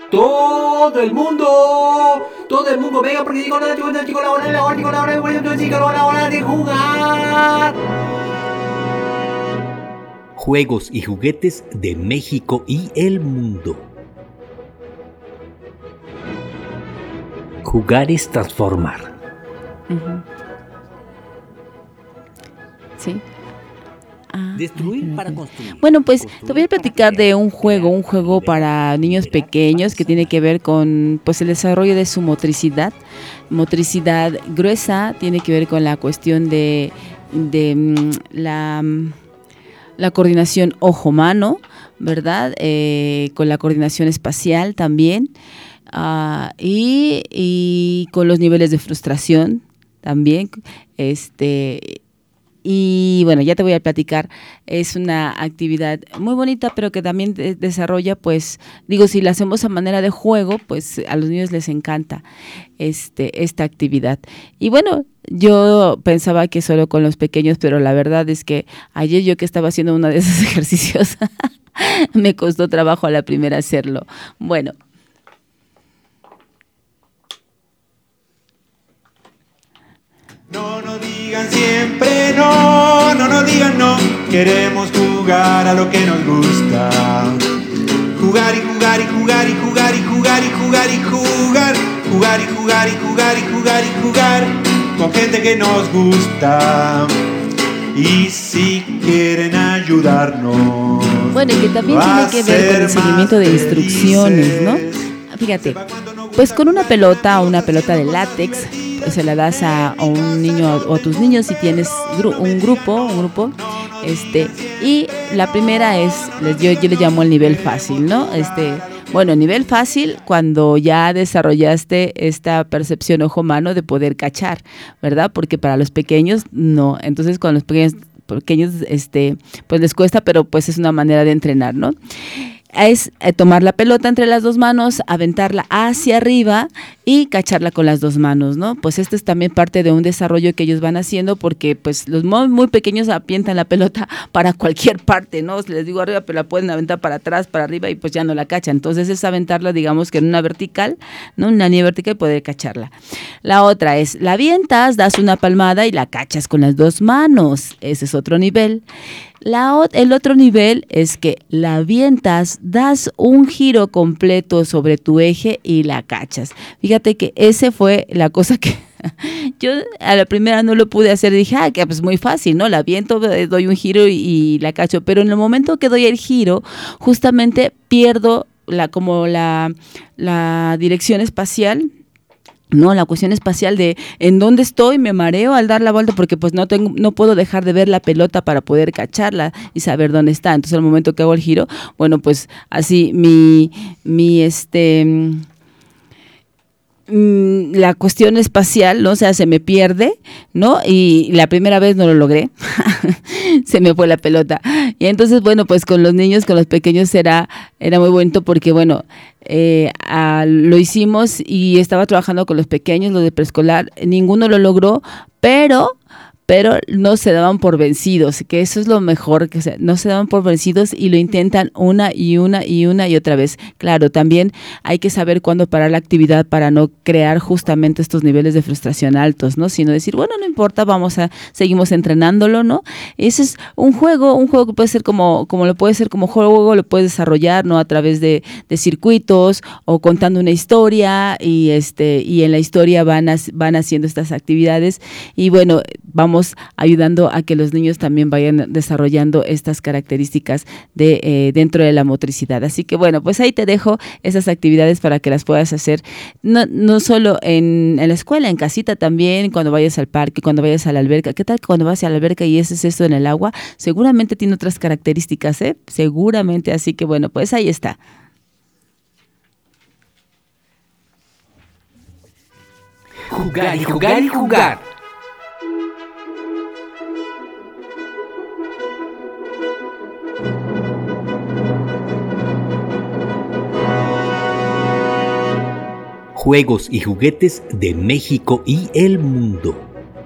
Todo el mundo, todo el mundo, venga, porque digo, la hora, digo, la hora, la hora, digo, la hora, digo, la hora de jugar. Juegos y juguetes de México y el mundo. Jugar es transformar. Uh-huh. Sí. Ah, Destruir para construir. Bueno, pues te voy a platicar de un juego, un juego para niños pequeños que tiene que ver con pues el desarrollo de su motricidad. Motricidad gruesa tiene que ver con la cuestión de, de mm, la, la coordinación ojo-mano, ¿verdad? Eh, con la coordinación espacial también. Uh, y, y con los niveles de frustración también. Este... Y bueno, ya te voy a platicar, es una actividad muy bonita, pero que también de- desarrolla, pues, digo, si la hacemos a manera de juego, pues a los niños les encanta este esta actividad. Y bueno, yo pensaba que solo con los pequeños, pero la verdad es que ayer yo que estaba haciendo uno de esos ejercicios, me costó trabajo a la primera hacerlo. Bueno. No nos digan siempre no, no nos digan no. Queremos jugar a lo que nos gusta. Jugar y jugar y jugar y jugar y jugar y jugar y jugar. Jugar y jugar y jugar y jugar y jugar con gente que nos gusta. Y si quieren ayudarnos. Bueno, y que también tiene que ver con el seguimiento de instrucciones, ¿no? Fíjate, pues con una pelota o una pelota de látex, pues se la das a, a un niño o a tus niños si tienes gru- un grupo, un grupo, este, y la primera es, les- yo, yo le llamo el nivel fácil, ¿no? Este, bueno, nivel fácil cuando ya desarrollaste esta percepción ojo-mano de poder cachar, ¿verdad? Porque para los pequeños no, entonces con los pequeños pequeños este pues les cuesta, pero pues es una manera de entrenar, ¿no? Es eh, tomar la pelota entre las dos manos, aventarla hacia arriba y cacharla con las dos manos, ¿no? Pues esto es también parte de un desarrollo que ellos van haciendo porque pues los muy, muy pequeños avientan la pelota para cualquier parte, ¿no? Les digo arriba, pero la pueden aventar para atrás, para arriba y pues ya no la cachan. Entonces es aventarla, digamos que en una vertical, ¿no? Una línea vertical y poder cacharla. La otra es, la avientas, das una palmada y la cachas con las dos manos. Ese es otro nivel. La, ot- el otro nivel es que la avientas, das un giro completo sobre tu eje y la cachas. Fíjate que ese fue la cosa que yo a la primera no lo pude hacer. Dije, ah, que pues muy fácil, ¿no? La aviento, doy un giro y, y la cacho. Pero en el momento que doy el giro, justamente pierdo la como la, la dirección espacial. No, la cuestión espacial de en dónde estoy, me mareo al dar la vuelta porque pues no tengo, no puedo dejar de ver la pelota para poder cacharla y saber dónde está. Entonces al momento que hago el giro, bueno, pues así mi, mi este mm, la cuestión espacial, ¿no? O sea, se me pierde, ¿no? Y la primera vez no lo logré, se me fue la pelota. Y entonces, bueno, pues con los niños, con los pequeños era, era muy bonito porque, bueno, eh, a, lo hicimos y estaba trabajando con los pequeños, los de preescolar, ninguno lo logró, pero... pero no se daban por vencidos, que eso es lo mejor, que se, no se daban por vencidos y lo intentan una y una y una y otra vez. Claro, también hay que saber cuándo parar la actividad para no crear justamente estos niveles de frustración altos, ¿no? Sino decir, bueno, no importa, vamos a, seguimos entrenándolo, ¿no? Ese es un juego, un juego que puede ser como, como lo puede ser como juego, lo puedes desarrollar, ¿no? A través de, de circuitos o contando una historia y este, y en la historia van, a, van haciendo estas actividades y bueno, vamos ayudando a que los niños también vayan desarrollando estas características de eh, dentro de la motricidad. Así que bueno, pues ahí te dejo esas actividades para que las puedas hacer no, no solo en, en la escuela, en casita también, cuando vayas al parque, cuando vayas a la alberca. ¿Qué tal cuando vas a la alberca y haces esto en el agua? Seguramente tiene otras características, ¿eh? Seguramente, así que bueno, pues ahí está. Jugar y jugar y jugar. Juegos y juguetes de México y el mundo.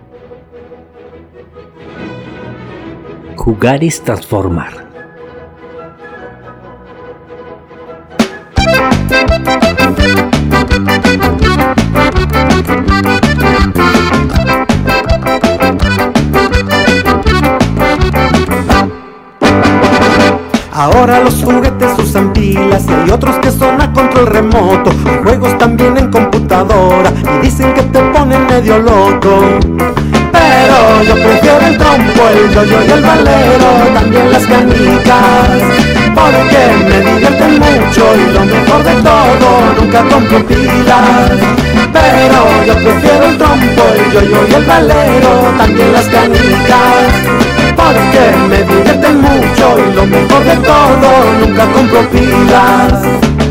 Jugar es transformar. Ahora los juguetes usan pilas y hay otros que son a control remoto. Hay juegos también en computadora y dicen que te ponen medio loco. Pero yo prefiero el trompo, el yo-yo y el valero, también las canicas, porque me divierten mucho y lo mejor de todo, nunca compro pilas. Pero yo prefiero el trompo, el yo-yo y el valero, también las canicas, porque me divierten mucho y lo mejor de todo, nunca compro pilas.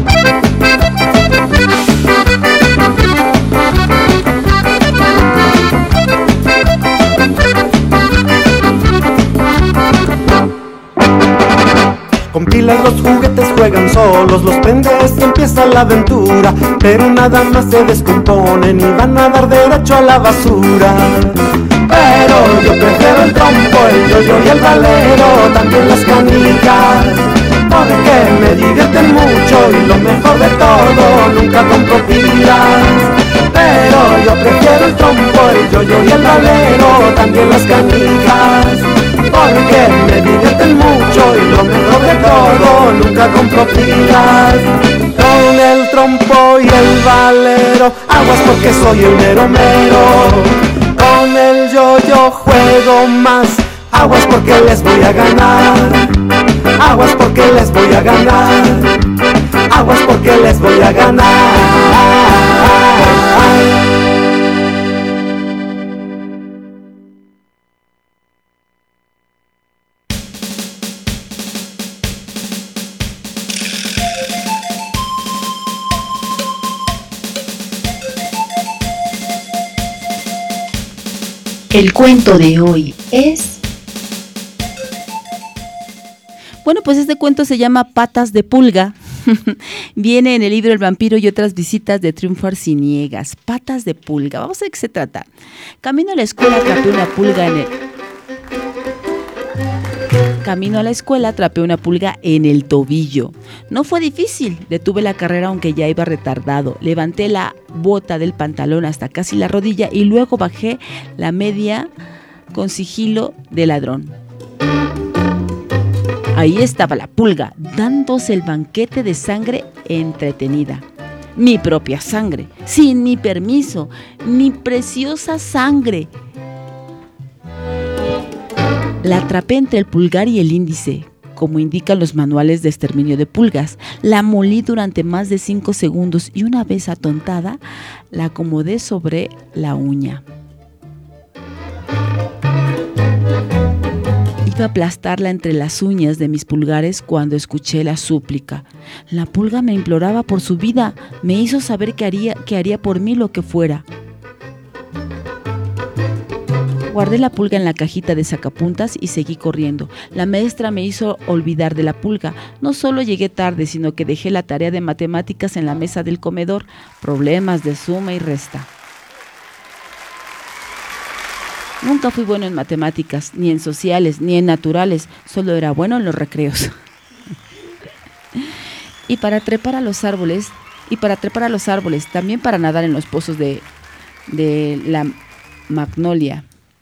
Con pilas los juguetes juegan solos, los prendes y empieza la aventura, pero nada más se descomponen y van a dar derecho a la basura. Pero yo prefiero el trompo, el yo-yo y el valero, también las canicas, porque me divierten mucho y lo mejor de todo, nunca compro pilas. Pero yo prefiero el trompo, el yo-yo y el valero, también las canicas, porque me divierten mucho y lo mejor de todo, nunca compro pilas. Con el trompo y el valero, aguas porque soy el mero mero. Con el yo-yo juego más, aguas porque les voy a ganar. Aguas porque les voy a ganar. Aguas porque les voy a ganar. El cuento de hoy es... Bueno, pues este cuento se llama Patas de Pulga. Viene en el libro El vampiro y otras visitas de Triunfo Arciniegas. Patas de Pulga. Vamos a ver qué se trata. Camino a la escuela atrapé una pulga en el... Camino a la escuela atrapé una pulga en el tobillo. No fue difícil, detuve la carrera aunque ya iba retardado. Levanté la bota del pantalón hasta casi la rodilla y luego bajé la media con sigilo de ladrón. Ahí estaba la pulga, dándose el banquete de sangre entretenida. Mi propia sangre, sin mi permiso, mi preciosa sangre. La atrapé entre el pulgar y el índice, como indican los manuales de exterminio de pulgas. La molí durante más de cinco segundos y una vez atontada, la acomodé sobre la uña. Iba a aplastarla entre las uñas de mis pulgares cuando escuché la súplica. La pulga me imploraba por su vida, me hizo saber que haría, que haría por mí lo que fuera. Guardé la pulga en la cajita de sacapuntas y seguí corriendo. La maestra me hizo olvidar de la pulga. No solo llegué tarde, sino que dejé la tarea de matemáticas en la mesa del comedor. Problemas de suma y resta. Nunca fui bueno en matemáticas, ni en sociales, ni en naturales. Solo era bueno en los recreos. Y para trepar a los árboles, y para trepar a los árboles, también para nadar en los pozos de, de la magnolia.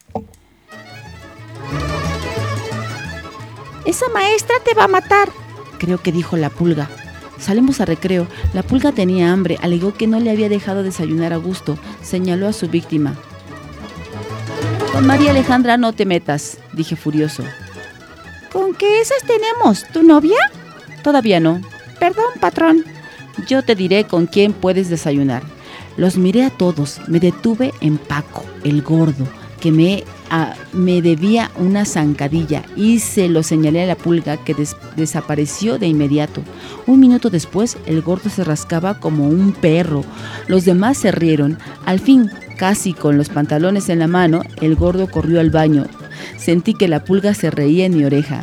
Esa maestra te va a matar, creo que dijo la pulga. Salimos a recreo. La pulga tenía hambre, alegó que no le había dejado desayunar a gusto. Señaló a su víctima. Con María Alejandra no te metas, dije furioso. ¿Con qué esas tenemos? ¿Tu novia? Todavía no. Perdón, patrón. Yo te diré con quién puedes desayunar. Los miré a todos. Me detuve en Paco, el gordo, que me, a, me debía una zancadilla y se lo señalé a la pulga que des, desapareció de inmediato. Un minuto después, el gordo se rascaba como un perro. Los demás se rieron. Al fin, casi con los pantalones en la mano, el gordo corrió al baño. Sentí que la pulga se reía en mi oreja.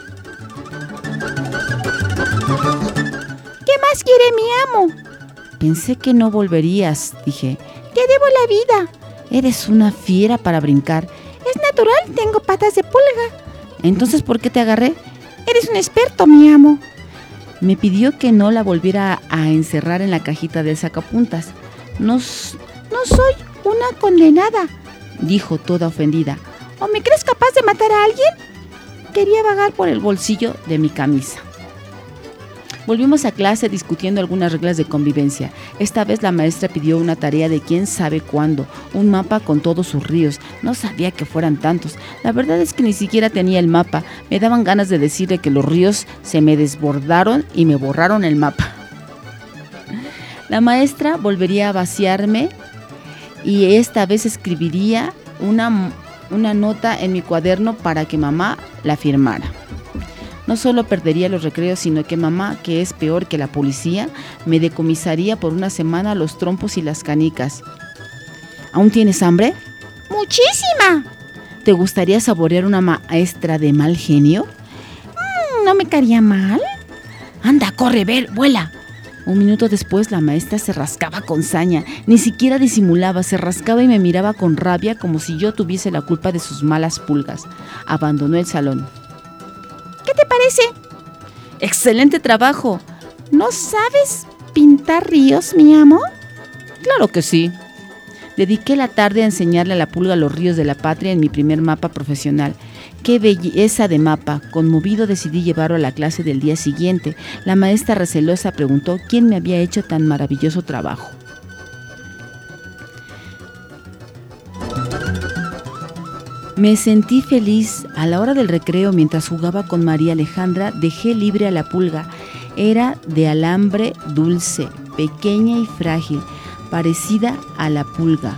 ¿Qué más quiere mi amo? Pensé que no volverías, dije. Te debo la vida. Eres una fiera para brincar. Es natural, tengo patas de pulga. Entonces, ¿por qué te agarré? Eres un experto, mi amo. Me pidió que no la volviera a encerrar en la cajita de sacapuntas. No, no soy una condenada, dijo toda ofendida. ¿O me crees capaz de matar a alguien? Quería vagar por el bolsillo de mi camisa. Volvimos a clase discutiendo algunas reglas de convivencia. Esta vez la maestra pidió una tarea de quién sabe cuándo, un mapa con todos sus ríos. No sabía que fueran tantos. La verdad es que ni siquiera tenía el mapa. Me daban ganas de decirle que los ríos se me desbordaron y me borraron el mapa. La maestra volvería a vaciarme y esta vez escribiría una, una nota en mi cuaderno para que mamá la firmara. No solo perdería los recreos, sino que mamá, que es peor que la policía, me decomisaría por una semana los trompos y las canicas. ¿Aún tienes hambre? ¡Muchísima! ¿Te gustaría saborear una maestra de mal genio? Mm, ¿No me caería mal? Anda, corre, ver, vuela. Un minuto después la maestra se rascaba con saña, ni siquiera disimulaba, se rascaba y me miraba con rabia como si yo tuviese la culpa de sus malas pulgas. Abandonó el salón. ¿Qué te parece? ¡Excelente trabajo! ¿No sabes pintar ríos, mi amo? Claro que sí. Dediqué la tarde a enseñarle a la pulga los ríos de la patria en mi primer mapa profesional. ¡Qué belleza de mapa! Conmovido decidí llevarlo a la clase del día siguiente. La maestra recelosa preguntó quién me había hecho tan maravilloso trabajo. Me sentí feliz. A la hora del recreo, mientras jugaba con María Alejandra, dejé libre a la pulga. Era de alambre dulce, pequeña y frágil, parecida a la pulga.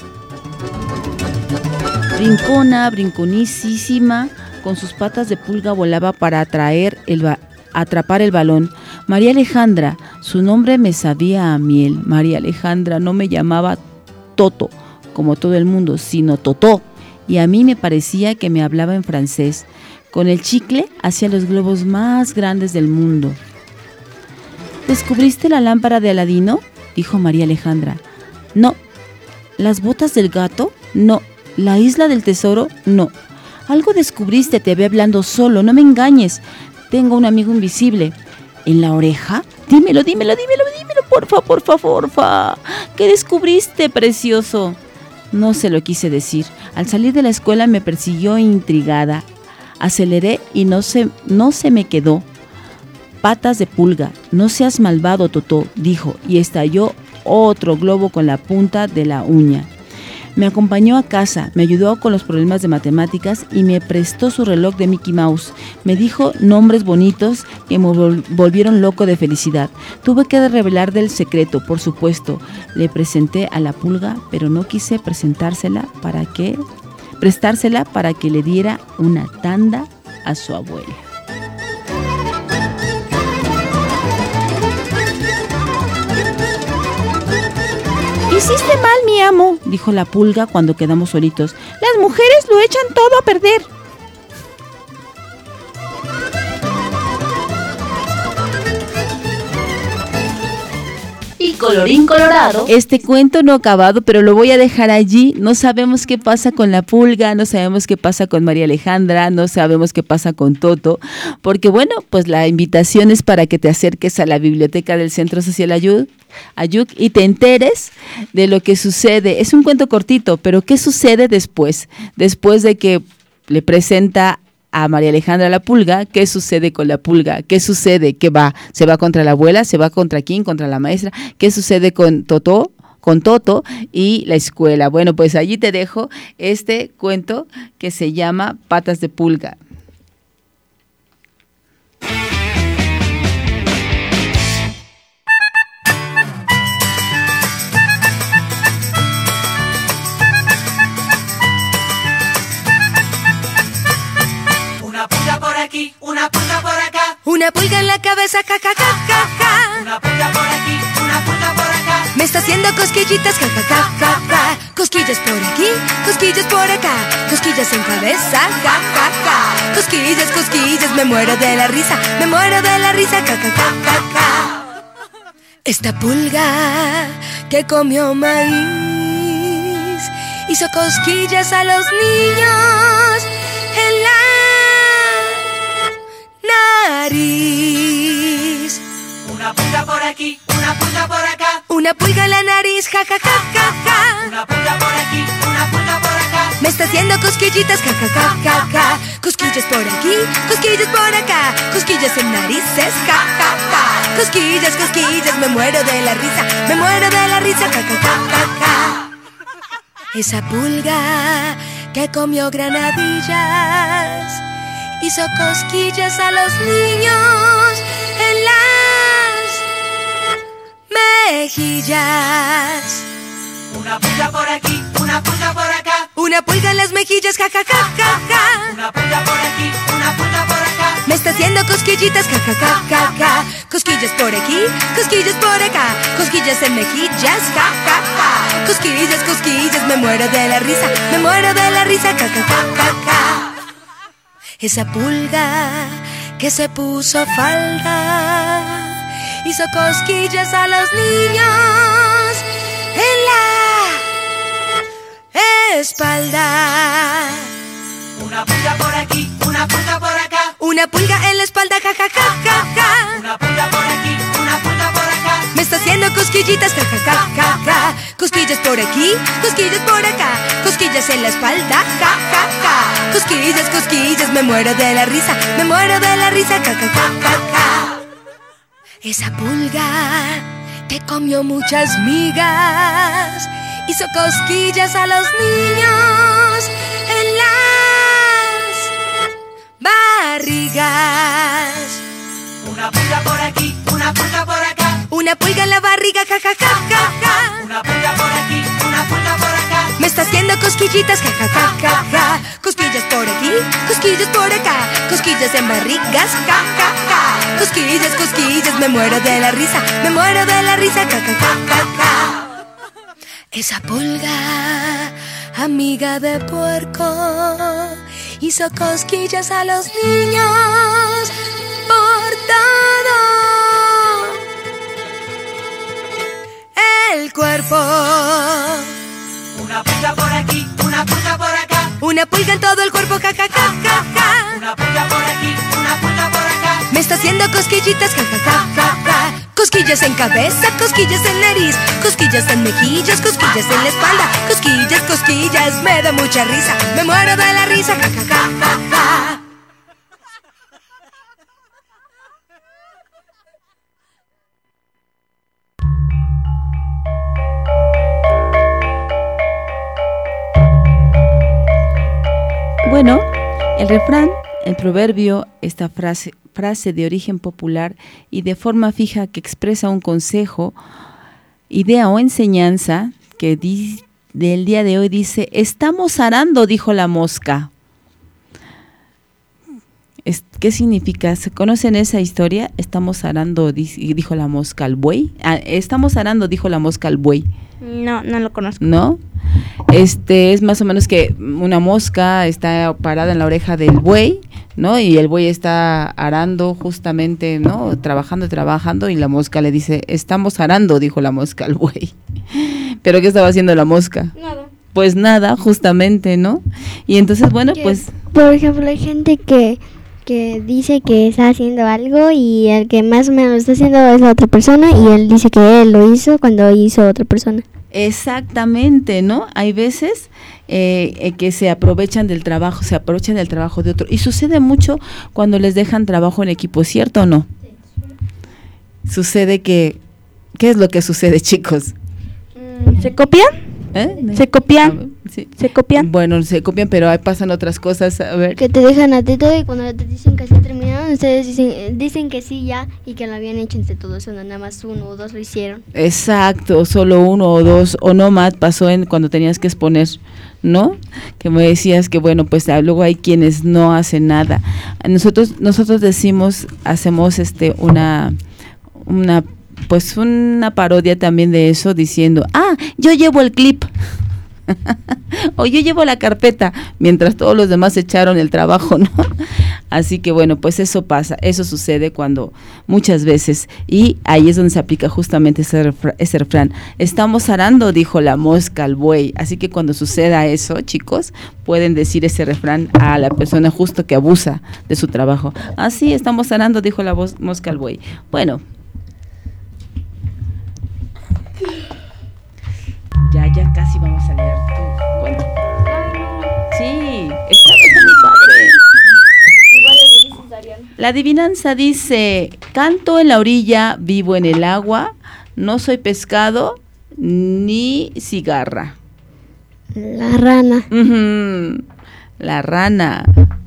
Brincona, brinconicísima, con sus patas de pulga volaba para atraer el ba- atrapar el balón. María Alejandra, su nombre me sabía a miel. María Alejandra no me llamaba Toto, como todo el mundo, sino Totó. Y a mí me parecía que me hablaba en francés. Con el chicle hacía los globos más grandes del mundo. ¿Descubriste la lámpara de Aladino?, dijo María Alejandra. No. ¿Las botas del gato? No. ¿La isla del tesoro? No. Algo descubriste, te ve hablando solo, no me engañes. Tengo un amigo invisible. ¿En la oreja? Dímelo, dímelo, dímelo, dímelo, porfa, porfa, porfa. ¿Qué descubriste, precioso? No se lo quise decir. Al salir de la escuela me persiguió intrigada. Aceleré y no se, no se me quedó. Patas de pulga, no seas malvado, Totó, dijo, y estalló otro globo con la punta de la uña. Me acompañó a casa, me ayudó con los problemas de matemáticas y me prestó su reloj de Mickey Mouse. Me dijo nombres bonitos que me vol- volvieron loco de felicidad. Tuve que revelar del secreto, por supuesto. Le presenté a la pulga, pero no quise presentársela para que, prestársela para que le diera una tanda a su abuela. Hiciste mal, mi amo, dijo la pulga cuando quedamos solitos. Las mujeres lo echan todo a perder. Y colorín colorado. Este cuento no ha acabado, pero lo voy a dejar allí. No sabemos qué pasa con la pulga, no sabemos qué pasa con María Alejandra, no sabemos qué pasa con Toto, porque bueno, pues la invitación es para que te acerques a la biblioteca del Centro Social Ayud, Ayuc y te enteres de lo que sucede. Es un cuento cortito, pero ¿qué sucede después? Después de que le presenta a María Alejandra la pulga, ¿qué sucede con la pulga? ¿Qué sucede? ¿Qué va? ¿Se va contra la abuela? ¿Se va contra quién? ¿Contra la maestra? ¿Qué sucede con Totó? Con Toto y la escuela. Bueno, pues allí te dejo este cuento que se llama Patas de Pulga. Una pulga por acá, una pulga en la cabeza, ja, ja, ja, ja, ja. Una pulga por aquí, una pulga por acá. Me está haciendo cosquillitas, ja, ja, ja, ja, ja. Cosquillas por aquí, cosquillas por acá. Cosquillas en cabeza, ja, ja, ja. Cosquillas, cosquillas, me muero de la risa, me muero de la risa, ja, ja, ja, ja, ja. Esta pulga que comió maíz hizo cosquillas a los niños en la nariz. Una pulga por aquí, una pulga por acá. Una pulga en la nariz, ja, ja, ja, ja, ja. Una pulga por aquí, una pulga por acá. Me está haciendo cosquillitas, ja, ja, ja, ja, ja. Cosquillas por aquí, cosquillas por acá, cosquillas en narices, ja, ja, ja. Cosquillas, cosquillas, me muero de la risa, me muero de la risa, ja, ja, ja, ja, ja. Esa pulga que comió granadillas hizo cosquillas a los niños en las mejillas. Una pulga por aquí, una pulga por acá. Una pulga en las mejillas, ja, ja, ja, ja, ja. Una pulga por aquí, una pulga por acá. Me está haciendo cosquillitas, ja, ja, ja, ja, ja. Cosquillas por aquí, cosquillas por acá, cosquillas en mejillas, ja, ja, ja. Cosquillas, cosquillas, me muero de la risa, me muero de la risa, ja, ja, ja, ja, ja. Esa pulga que se puso falda hizo cosquillas a los niños en la espalda. Una pulga por aquí, una pulga por acá. Una pulga en la espalda, ja, ja, ja, ja, ja. Una pulga por aquí, una pulga por acá. Me está haciendo cosquillitas, ja, ja, ja, ja, ja. Cosquillas por aquí, cosquillas por acá, cosquillas en la espalda, ja, ja, ja. Cosquillas, cosquillas, me muero de la risa, me muero de la risa, ja, ja, ja, ja, ja. Esa pulga que comió muchas migas hizo cosquillas a los niños en las barrigas. Una pulga por aquí, una pulga por acá. Una pulga en la barriga, ja, ja, ja, ja, ja. Una pulga por aquí, una pulga por acá. Me está haciendo cosquillitas, ja, ja, ja, ja, ja. Cosquillas por aquí, cosquillas por acá, cosquillas en barrigas, ja, ja, ja. Cosquillas, cosquillas, me muero de la risa, me muero de la risa, ja, ja, ja, ja, ja. Esa pulga, amiga de puerco, hizo cosquillas a los niños por todo el cuerpo. Una pulga por aquí, una pulga por acá. Una pulga en todo el cuerpo, ja, ja, ja, ja, ja. Una pulga por aquí, una pulga por acá. Me está haciendo cosquillitas, ja, ja, ja, ja, ja. Cosquillas en cabeza, cosquillas en nariz, cosquillas en mejillas, cosquillas en la espalda, cosquillas, cosquillas, me da mucha risa, me muero de la risa, ja, ja, ja, ja, ja. Bueno, el refrán, el proverbio, esta frase, frase de origen popular y de forma fija que expresa un consejo, idea o enseñanza que di, del día de hoy dice: estamos arando, dijo la mosca. Es, ¿Qué significa? ¿Se conocen esa historia? Estamos arando, dijo la mosca al buey. Ah, estamos arando, dijo la mosca al buey. No, no lo conozco. ¿No? Este es más o menos que una mosca está parada en la oreja del buey, ¿no? Y el buey está arando justamente, ¿no? Trabajando, trabajando, y la mosca le dice: estamos arando, dijo la mosca al buey. ¿Pero qué estaba haciendo la mosca? Nada. Pues nada, justamente, ¿no? Y entonces, bueno, que, pues... Por ejemplo, hay gente que, que dice que está haciendo algo y el que más o menos lo está haciendo es la otra persona, y él dice que él lo hizo cuando hizo otra persona. Exactamente, ¿no? Hay veces eh, eh, que se aprovechan del trabajo, se aprovechan del trabajo de otro. Y sucede mucho cuando les dejan trabajo en equipo, ¿cierto o no? Sucede que... ¿Qué es lo que sucede, chicos? ¿Se copian? ¿Eh? ¿Se copian? Sí. ¿Se copian? Bueno, se copian, pero ahí pasan otras cosas. A ver. Que te dejan a ti todo, y cuando te dicen que se terminaron, ustedes dicen, dicen que sí ya, y que lo habían hecho entre todos, o no, nada más uno o dos lo hicieron. Exacto, solo uno o dos, o no más pasó en cuando tenías que exponer, ¿no? Que me decías que bueno, pues luego hay quienes no hacen nada. Nosotros nosotros decimos, hacemos este una una pues una parodia también de eso, diciendo: ah, yo llevo el clip. O yo llevo la carpeta, mientras todos los demás echaron el trabajo, ¿no? Así que bueno, pues eso pasa, eso sucede cuando muchas veces, y ahí es donde se aplica justamente ese, refra, ese refrán: estamos arando, dijo la mosca al buey. Así que cuando suceda eso, chicos, pueden decir ese refrán a la persona justo que abusa de su trabajo. Así, ah, estamos arando, dijo la voz, mosca al buey. Bueno, ya, ya casi vamos a leer tú. Bueno, sí. La adivinanza dice, canto en la orilla, vivo en el agua, no soy pescado ni cigarra. La rana. Uh-huh. La rana.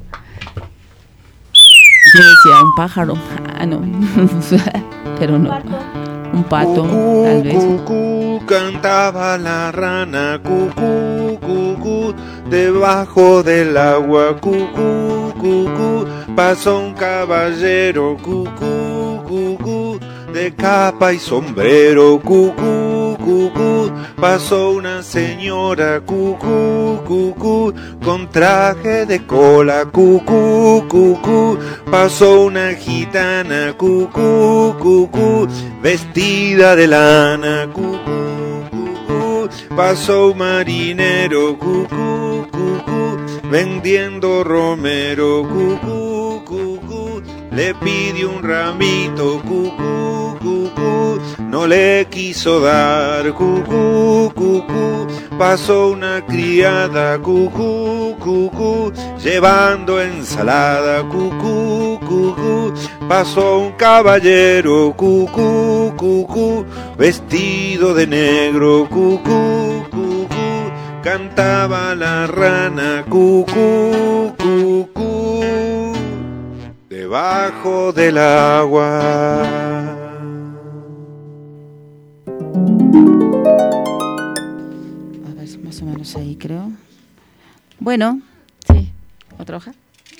Yo decía un pájaro. Ah, no. Pero no. Un pato, Cucú, tal vez. cucú, cantaba la rana, cucú, cucú, debajo del agua, cucú, cucú, pasó un caballero, cucú, cucú, de capa y sombrero, cucú, cucú, pasó una señora, cucú, cucú, con traje de cola, cucú, cucú, pasó una gitana, cucú, cucú, vestida de lana, cucú, cucú, pasó un marinero, cucú, cucú, vendiendo romero, cucú, cucú, le pidió un ramito, cucú, cucú, no le quiso dar, cucú, cucú, pasó una criada, cucú, cucú, llevando ensalada, cucú, cucú, pasó un caballero, cucú, cucú, vestido de negro, cucú, cucú, cantaba la rana, cucú, cucú, debajo del agua. A ver, más o menos ahí creo. Bueno, sí, otra hoja.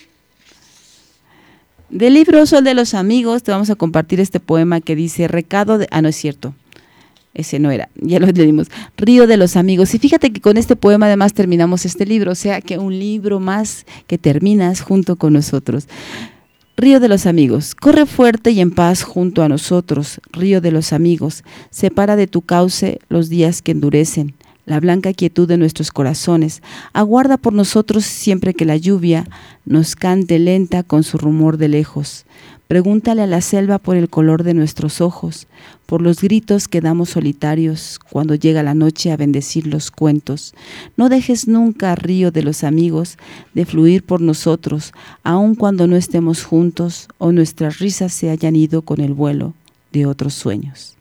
Del libro Sol de los Amigos te vamos a compartir este poema que dice recado de... Ah, no es cierto. Ese no era, ya lo leímos. Río de los Amigos. Y fíjate que con este poema además terminamos este libro, o sea que un libro más que terminas junto con nosotros. Río de los Amigos, corre fuerte y en paz junto a nosotros, río de los amigos, separa de tu cauce los días que endurecen, la blanca quietud de nuestros corazones, aguarda por nosotros siempre que la lluvia nos cante lenta con su rumor de lejos. Pregúntale a la selva por el color de nuestros ojos, por los gritos que damos solitarios cuando llega la noche a bendecir los cuentos. No dejes nunca, río de los amigos, de fluir por nosotros, aun cuando no estemos juntos o nuestras risas se hayan ido con el vuelo de otros sueños.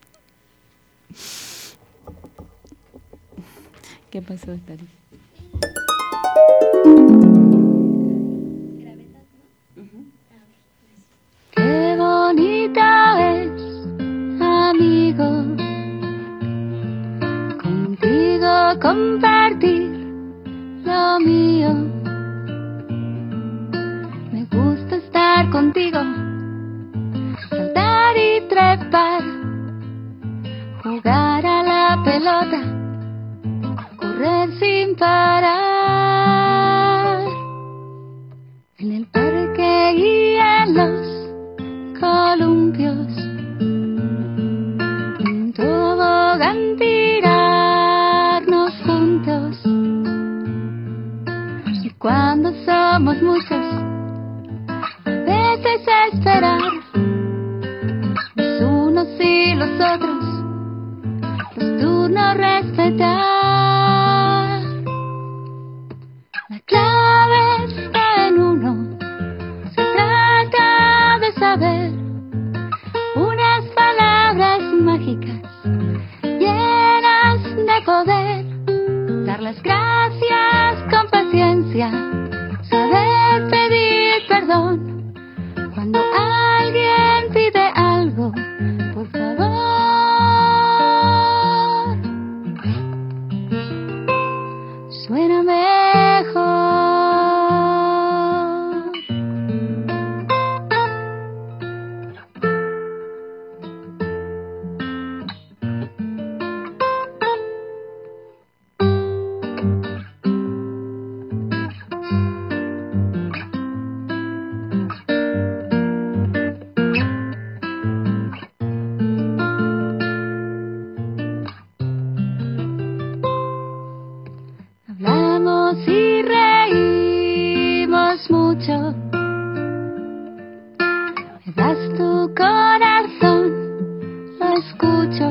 ¿Qué pasó, Tari? Qué bonita es, amigo, contigo compartir lo mío. Me gusta estar contigo, saltar y trepar, jugar a la pelota, correr sin parar, en el parque y en los columpios, en tobogán tirarnos juntos. Y cuando somos muchos, a veces esperar los unos y los otros, los turnos respetar. La clave está en uno, se trata de saber unas palabras mágicas llenas de poder, dar las gracias con paciencia, saber pedir perdón cuando alguien pide algo, por favor, suena mejor. Hablamos y reímos mucho, me das tu corazón, lo escucho.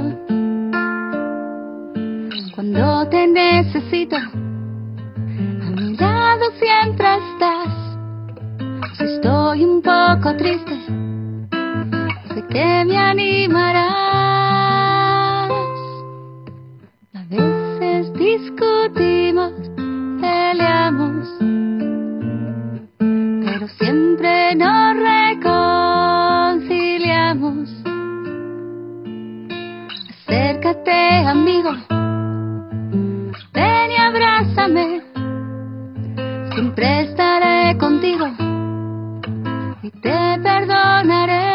Cuando te necesito, a mi lado siempre estás, Si estoy un poco triste, sé que me animarás. A veces discutimos, peleamos, pero siempre nos reconciliamos. Acércate, amigo, ven y abrázame, siempre estaré contigo y te perdonaré.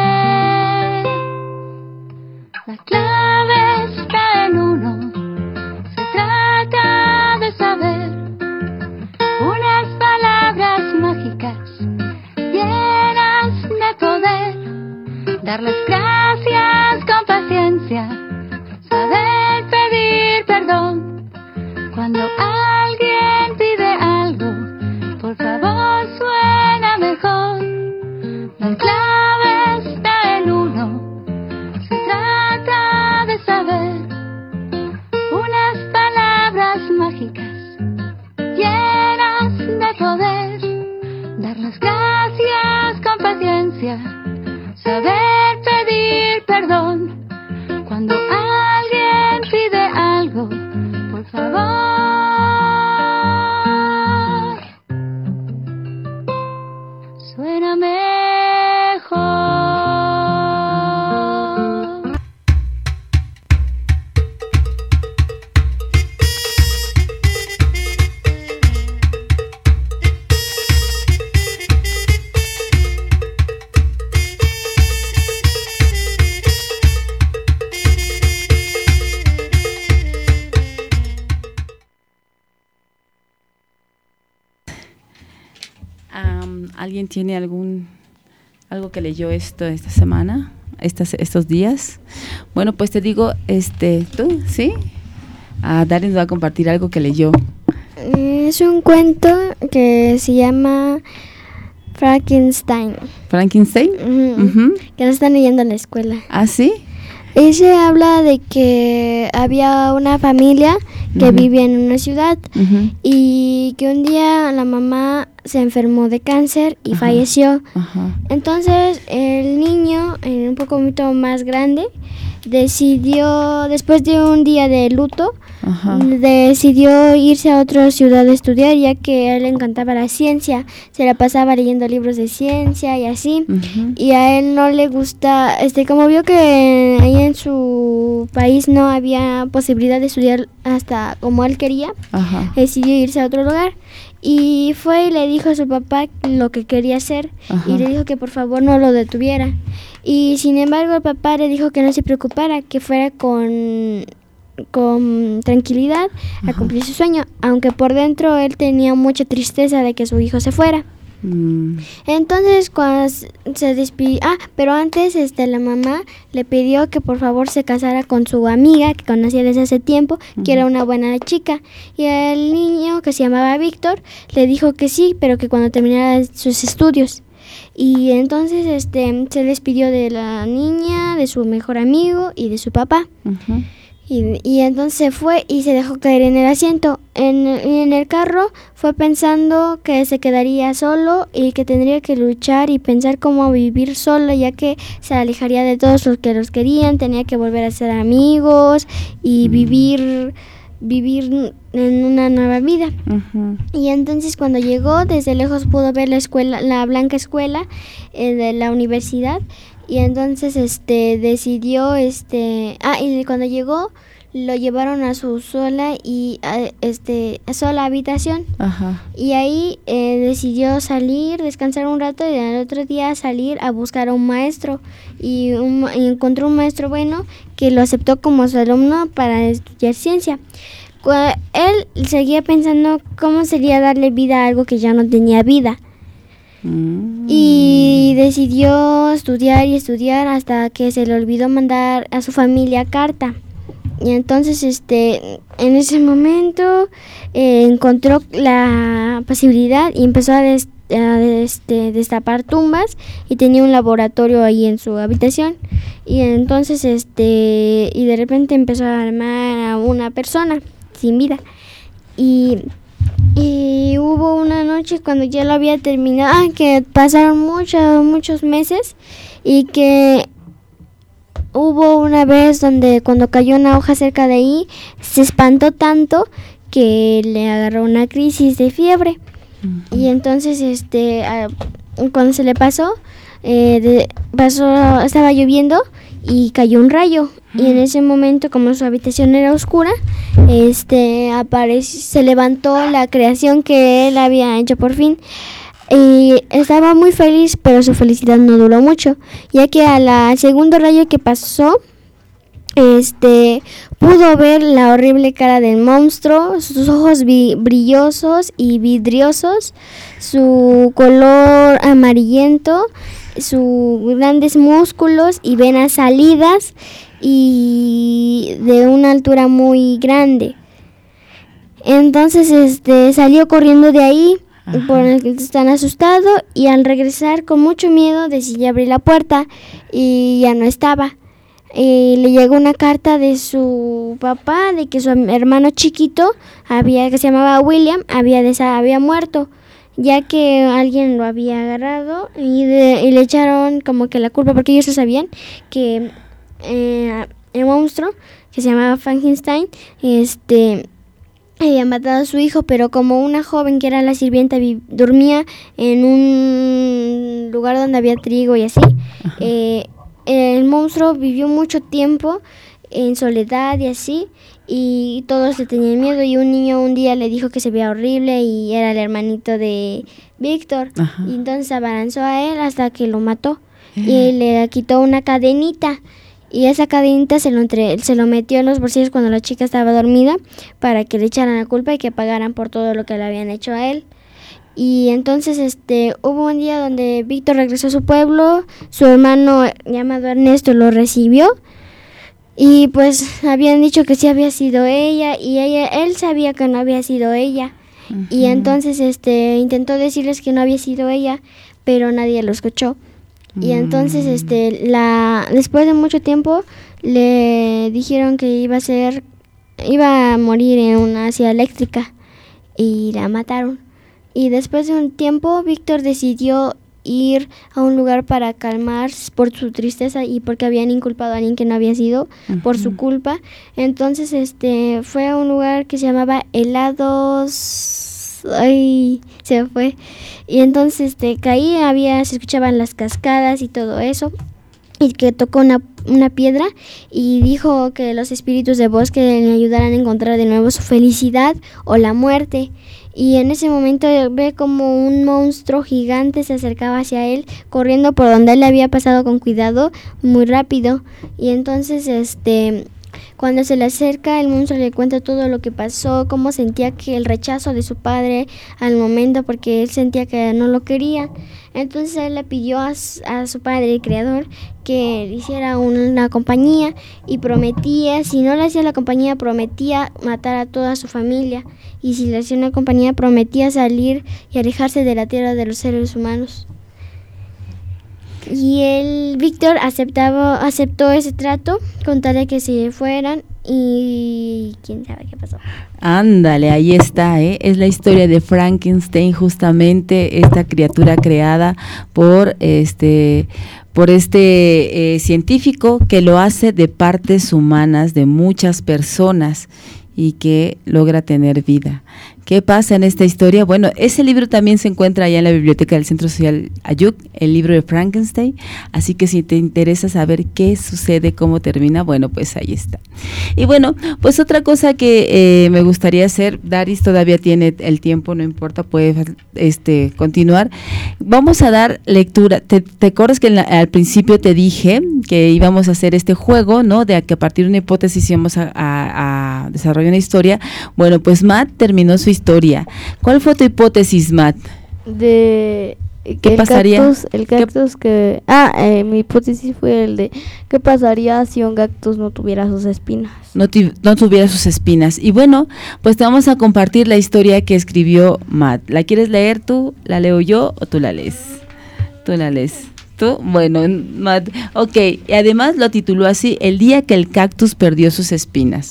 La clave está en uno, se trata de saber unas palabras mágicas llenas de poder, dar las gracias con paciencia, saber pedir perdón cuando alguien pide algo, por favor suena mejor. La clave está en uno, se trata de saber unas palabras mágicas llenas de poder, dar las gracias con paciencia, saber pedir perdón cuando alguien pide algo, por favor suena mejor. Um, ¿Alguien tiene algún algo que leyó esto esta semana, estas, estos días? Bueno, pues te digo, este, ¿tú? ¿Sí? Ah, Darren nos va a compartir algo que leyó. Es un cuento que se llama Frankenstein. ¿Frankenstein? Uh-huh. Uh-huh. Que lo están leyendo en la escuela. ¿Ah, sí? Ese habla de que había una familia que uh-huh. vivía en una ciudad uh-huh. y que un día la mamá se enfermó de cáncer y uh-huh. falleció. Uh-huh. Entonces el niño, un poco más grande, decidió, después de un día de luto, uh-huh. decidió irse a otra ciudad a estudiar, ya que a él le encantaba la ciencia, se la pasaba leyendo libros de ciencia y así, uh-huh. y a él no le gusta, este, como vio que ahí en su país no había posibilidad de estudiar hasta como él quería, uh-huh. decidió irse a otro lugar. Y fue y le dijo a su papá lo que quería hacer. Ajá. Y le dijo que por favor no lo detuviera. Y sin embargo el papá le dijo que no se preocupara, que fuera con, con tranquilidad a Ajá. cumplir su sueño, aunque por dentro él tenía mucha tristeza de que su hijo se fuera. Mm. Entonces cuando se despidió, ah, pero antes este la mamá le pidió que por favor se casara con su amiga que conocía desde hace tiempo, uh-huh. que era una buena chica, y el niño, que se llamaba Víctor, le dijo que sí, pero que cuando terminara sus estudios. Y entonces este se despidió de la niña, de su mejor amigo y de su papá. Uh-huh. Y, y entonces se fue y se dejó caer en el asiento. En, en el carro fue pensando que se quedaría solo y que tendría que luchar y pensar cómo vivir solo, ya que se alejaría de todos los que los querían, tenía que volver a ser amigos y vivir, vivir en una nueva vida. Uh-huh. Y entonces cuando llegó, desde lejos pudo ver la escuela, la blanca escuela eh, de la universidad. Y entonces este decidió este ah y cuando llegó lo llevaron a su sola y a, este a sola habitación. Ajá. Y ahí eh, decidió salir, descansar un rato y al otro día salir a buscar a un maestro y, un, y encontró un maestro bueno que lo aceptó como su alumno para estudiar ciencia. Él seguía pensando cómo sería darle vida a algo que ya no tenía vida. Mm. Y decidió estudiar y estudiar hasta que se le olvidó mandar a su familia carta. Y entonces este en ese momento eh, encontró la posibilidad y empezó a, des, a este, destapar tumbas y tenía un laboratorio ahí en su habitación. Y entonces este y de repente empezó a armar a una persona sin vida. Y Y hubo una noche cuando ya lo había terminado, ah, que pasaron muchos, muchos meses y que hubo una vez donde cuando cayó una hoja cerca de ahí, se espantó tanto que le agarró una crisis de fiebre. Uh-huh. Y entonces, este, a, cuando se le pasó, eh, de, pasó, estaba lloviendo y cayó un rayo. Y en ese momento, como su habitación era oscura, este apareció, se levantó la creación que él había hecho por fin. Y estaba muy feliz, pero su felicidad no duró mucho, ya que a la segundo rayo que pasó, este pudo ver la horrible cara del monstruo, sus ojos vi- brillosos y vidriosos, su color amarillento, sus grandes músculos y venas salidas y de una altura muy grande. Entonces este salió corriendo de ahí. Ajá. Por el que están asustado, y al regresar con mucho miedo decidió abrir la puerta y ya no estaba. Y le llegó una carta de su papá de que su hermano chiquito, había que se llamaba William, había desa- había muerto, ya que alguien lo había agarrado y, de, y le echaron como que la culpa, porque ellos sabían que eh, el monstruo que se llamaba Frankenstein este había matado a su hijo, pero como una joven que era la sirvienta vi- dormía en un lugar donde había trigo y así, eh, el monstruo vivió mucho tiempo en soledad y así, y todos le tenían miedo, y un niño un día le dijo que se veía horrible y era el hermanito de Víctor. Ajá. Y entonces abalanzó a él hasta que lo mató. Ajá. Y le quitó una cadenita. Y esa cadenita se lo, entre, se lo metió en los bolsillos cuando la chica estaba dormida para que le echaran la culpa y que pagaran por todo lo que le habían hecho a él. Y entonces este hubo un día donde Víctor regresó a su pueblo, su hermano llamado Ernesto lo recibió y pues habían dicho que sí había sido ella y ella él sabía que no había sido ella. Uh-huh. Y entonces este intentó decirles que no había sido ella, pero nadie lo escuchó. Y entonces este la después de mucho tiempo le dijeron que iba a ser iba a morir en una silla eléctrica y la mataron. Y después de un tiempo Víctor decidió ir a un lugar para calmar por su tristeza y porque habían inculpado a alguien que no había sido, uh-huh, por su culpa. Entonces este fue a un lugar que se llamaba Helados, ay, se fue. Y entonces este caí, había se escuchaban las cascadas y todo eso, y que tocó una una piedra y dijo que los espíritus de bosque le ayudaran a encontrar de nuevo su felicidad o la muerte. Y en ese momento ve como un monstruo gigante se acercaba hacia él, corriendo por donde él le había pasado con cuidado, muy rápido. Y entonces este cuando se le acerca, el monstruo le cuenta todo lo que pasó, cómo sentía que el rechazo de su padre al momento, porque él sentía que no lo quería. Entonces él le pidió a, a su padre, el creador, que le hiciera una compañía y prometía, si no le hacía la compañía, prometía matar a toda su familia. Y si le hacía una compañía, prometía salir y alejarse de la tierra de los seres humanos. Y él, Víctor, aceptaba, aceptó ese trato con tal de que se fueran y quién sabe qué pasó. Ándale, ahí está, ¿eh? Es la historia de Frankenstein, justamente esta criatura creada por este por este eh, científico que lo hace de partes humanas de muchas personas y que logra tener vida. ¿Qué pasa en esta historia? Bueno, ese libro también se encuentra allá en la biblioteca del Centro Social Ayuc, el libro de Frankenstein, así que si te interesa saber qué sucede, cómo termina, bueno, pues ahí está. Y bueno, pues otra cosa que eh, me gustaría hacer, Daris todavía tiene el tiempo, no importa, puede este, continuar. Vamos a dar lectura. ¿Te, te acuerdas que en la, al principio te dije que íbamos a hacer este juego, ¿no? De que a partir de una hipótesis íbamos a, a, a desarrollar una historia. Bueno, pues Matt terminó su historia. ¿Cuál fue tu hipótesis, Matt? De ¿Qué el pasaría? Cactus, el cactus que... Ah, eh, mi hipótesis fue el de ¿qué pasaría si un cactus no tuviera sus espinas? No, tu, no tuviera sus espinas. Y bueno, pues te vamos a compartir la historia que escribió Matt. ¿La quieres leer tú? ¿La leo yo o tú la lees? Tú la lees. ¿Tú? Bueno, Matt. Ok, y además lo tituló así, El día que el cactus perdió sus espinas.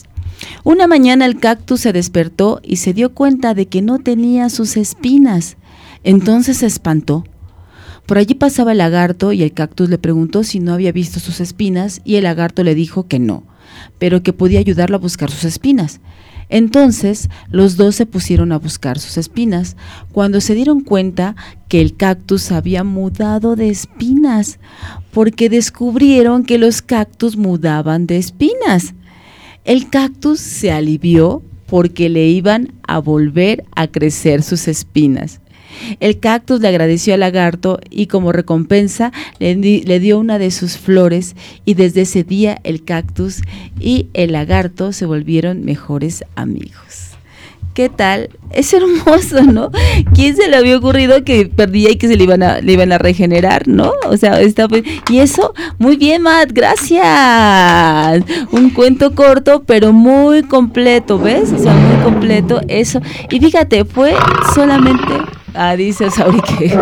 Una mañana el cactus se despertó y se dio cuenta de que no tenía sus espinas. Entonces se espantó. Por allí pasaba el lagarto y el cactus le preguntó si no había visto sus espinas y el lagarto le dijo que no, pero que podía ayudarlo a buscar sus espinas. Entonces los dos se pusieron a buscar sus espinas, cuando se dieron cuenta que el cactus había mudado de espinas, porque descubrieron que los cactus mudaban de espinas. El cactus se alivió porque le iban a volver a crecer sus espinas. El cactus le agradeció al lagarto y como recompensa le, di, le dio una de sus flores, y desde ese día el cactus y el lagarto se volvieron mejores amigos. ¿Qué tal? Es hermoso, ¿no? ¿Quién se le había ocurrido que perdía y que se le iban a, le iban a regenerar, ¿no? O sea, está, y eso, muy bien, Matt, gracias. Un cuento corto, pero muy completo, ¿ves? O sea, muy completo, eso. Y fíjate, fue solamente... Ah, dice Osauri que...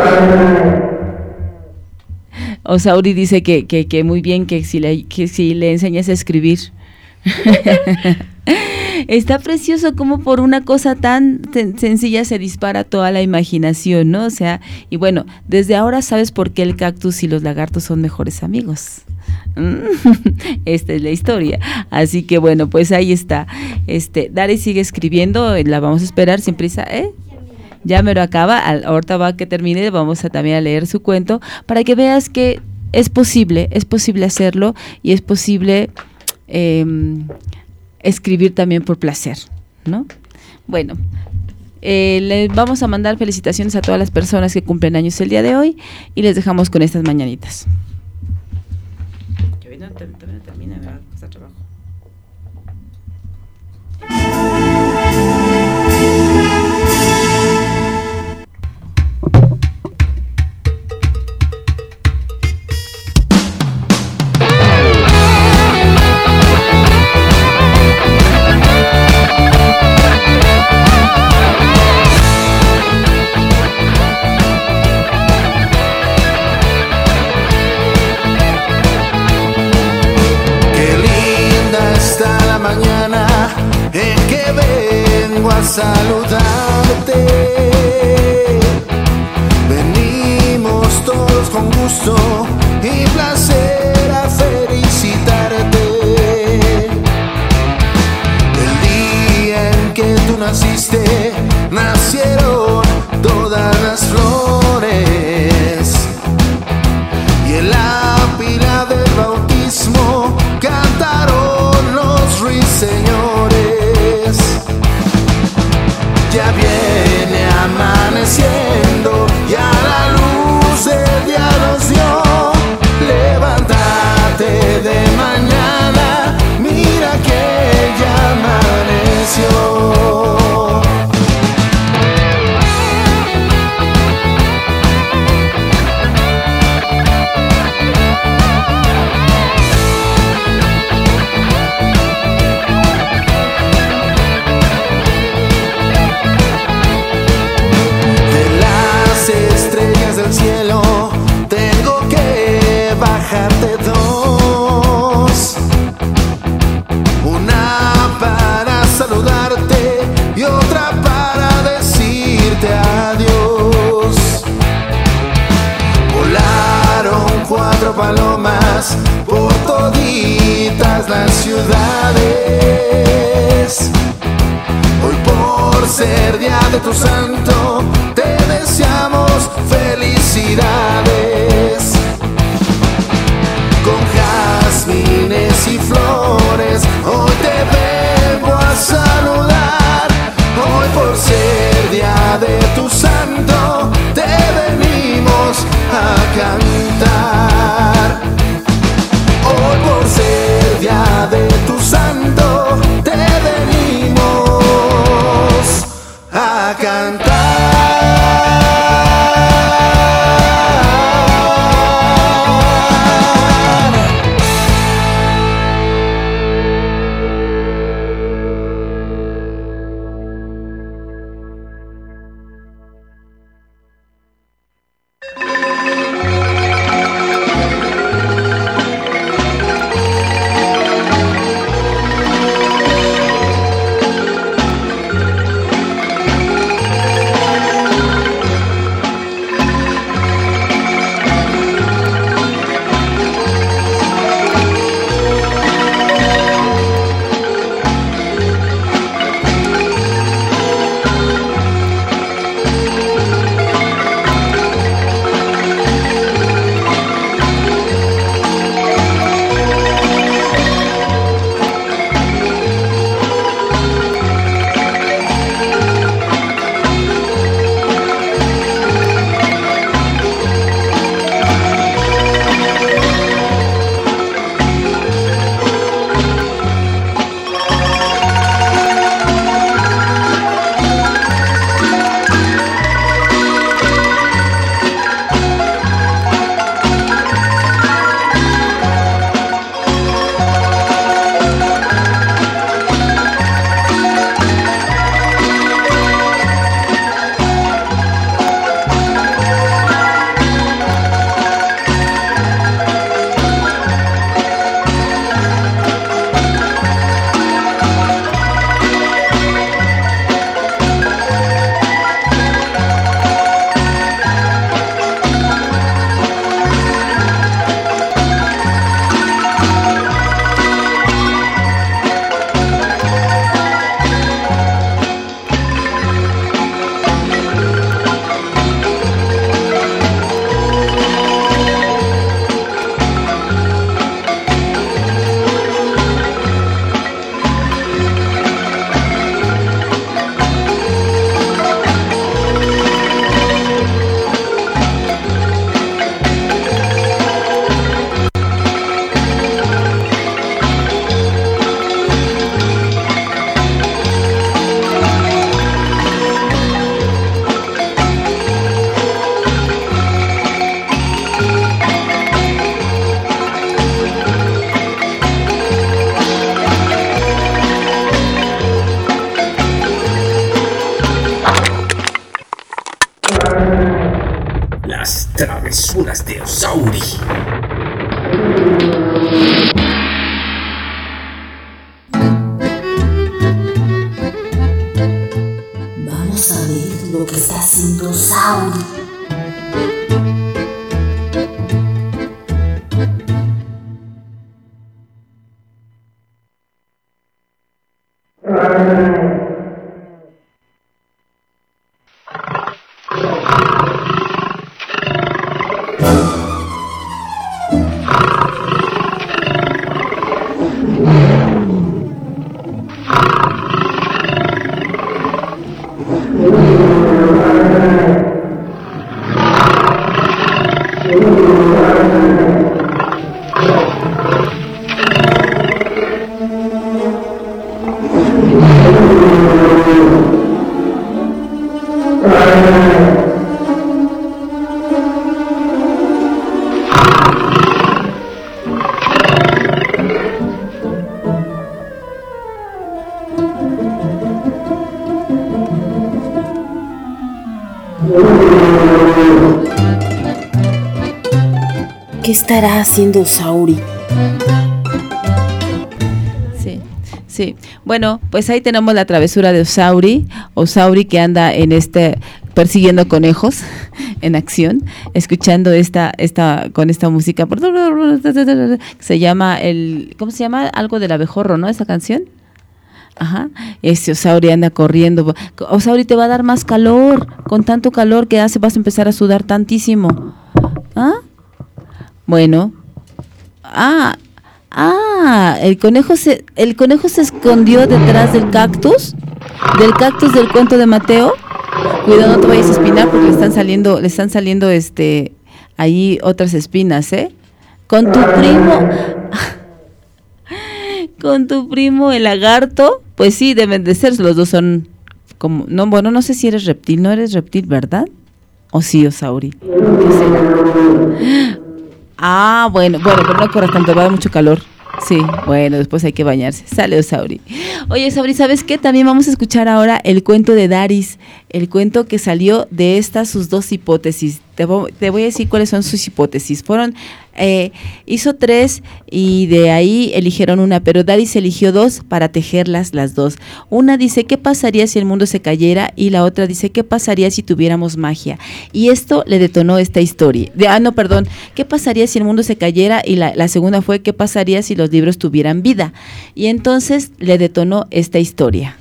Osauri dice que, que, que muy bien, que si le, que si le enseñas a escribir. Está precioso como por una cosa tan sencilla se dispara toda la imaginación, ¿no? O sea, y bueno, desde ahora sabes por qué el cactus y los lagartos son mejores amigos. Esta es la historia. Así que bueno, pues ahí está. Este, Dari sigue escribiendo, la vamos a esperar sin prisa, ¿eh? Ya me lo acaba, al, ahorita va a que termine, vamos a también a leer su cuento para que veas que es posible, es posible hacerlo y es posible eh, escribir también por placer, ¿no? Bueno, eh, les vamos a mandar felicitaciones a todas las personas que cumplen años el día de hoy y les dejamos con estas mañanitas. Que hoy no termina, me va a costar trabajo. Saludarte, venimos todos con gusto y placer a felicitarte. El día en que tú naciste, nacieron todas las flores, y en la pila del bautismo cantaron los ruiseñores. Ya viene amaneciendo y a la luz el día nos dio. Levántate de mañana, mira que ya amaneció. Del cielo tengo que bajarte dos, una para saludarte y otra para decirte adiós. Volaron cuatro palomas por toditas las ciudades. Hoy por ser día de tu santo te deseamos felicidades. Con jazmines y flores hoy te vengo a saludar. Hoy por ser día de tu santo te venimos a cantar. Hoy por ser día de tu santo te venimos a cantar. Travesuras de Osauri. Vamos a ver lo que está haciendo Sauri. ¿Qué estará haciendo Sauri? Sí, sí. Bueno, pues ahí tenemos la travesura de Osauri. Osauri que anda en este persiguiendo conejos en acción, escuchando esta esta con esta música se llama el ¿cómo se llama? Algo del abejorro, ¿no? Esa canción. Ajá, ese Osauri anda corriendo. Osauri, te va a dar más calor, con tanto calor que hace vas a empezar a sudar tantísimo. ¿Ah? Bueno. Ah, ah, el conejo se el conejo se escondió detrás del cactus, del cactus del cuento de Mateo. Cuidado, no te vayas a espinar porque le están saliendo, le están saliendo este ahí otras espinas, ¿eh? Con tu primo con tu primo el lagarto, pues sí, deben de ser, los dos son como, no, bueno, no sé si eres reptil, no eres reptil, ¿verdad? O sí, Osauri. ¿Qué será? Ah, bueno, bueno, pero no corras tanto, va a dar mucho calor. Sí, bueno, después hay que bañarse. Sale Osauri. Oye, Osauri, ¿sabes qué? También vamos a escuchar ahora el cuento de Daris, el cuento que salió de estas sus dos hipótesis. Te voy, te voy a decir cuáles son sus hipótesis. Fueron, eh, hizo tres y de ahí eligieron una, pero Daris eligió dos para tejerlas las dos. Una dice, ¿qué pasaría si el mundo se cayera? Y la otra dice, ¿qué pasaría si tuviéramos magia? Y esto le detonó esta historia. De, ah, no, perdón. ¿Qué pasaría si el mundo se cayera? Y la, la segunda fue, ¿qué pasaría si los libros tuvieran vida? Y entonces le detonó esta historia.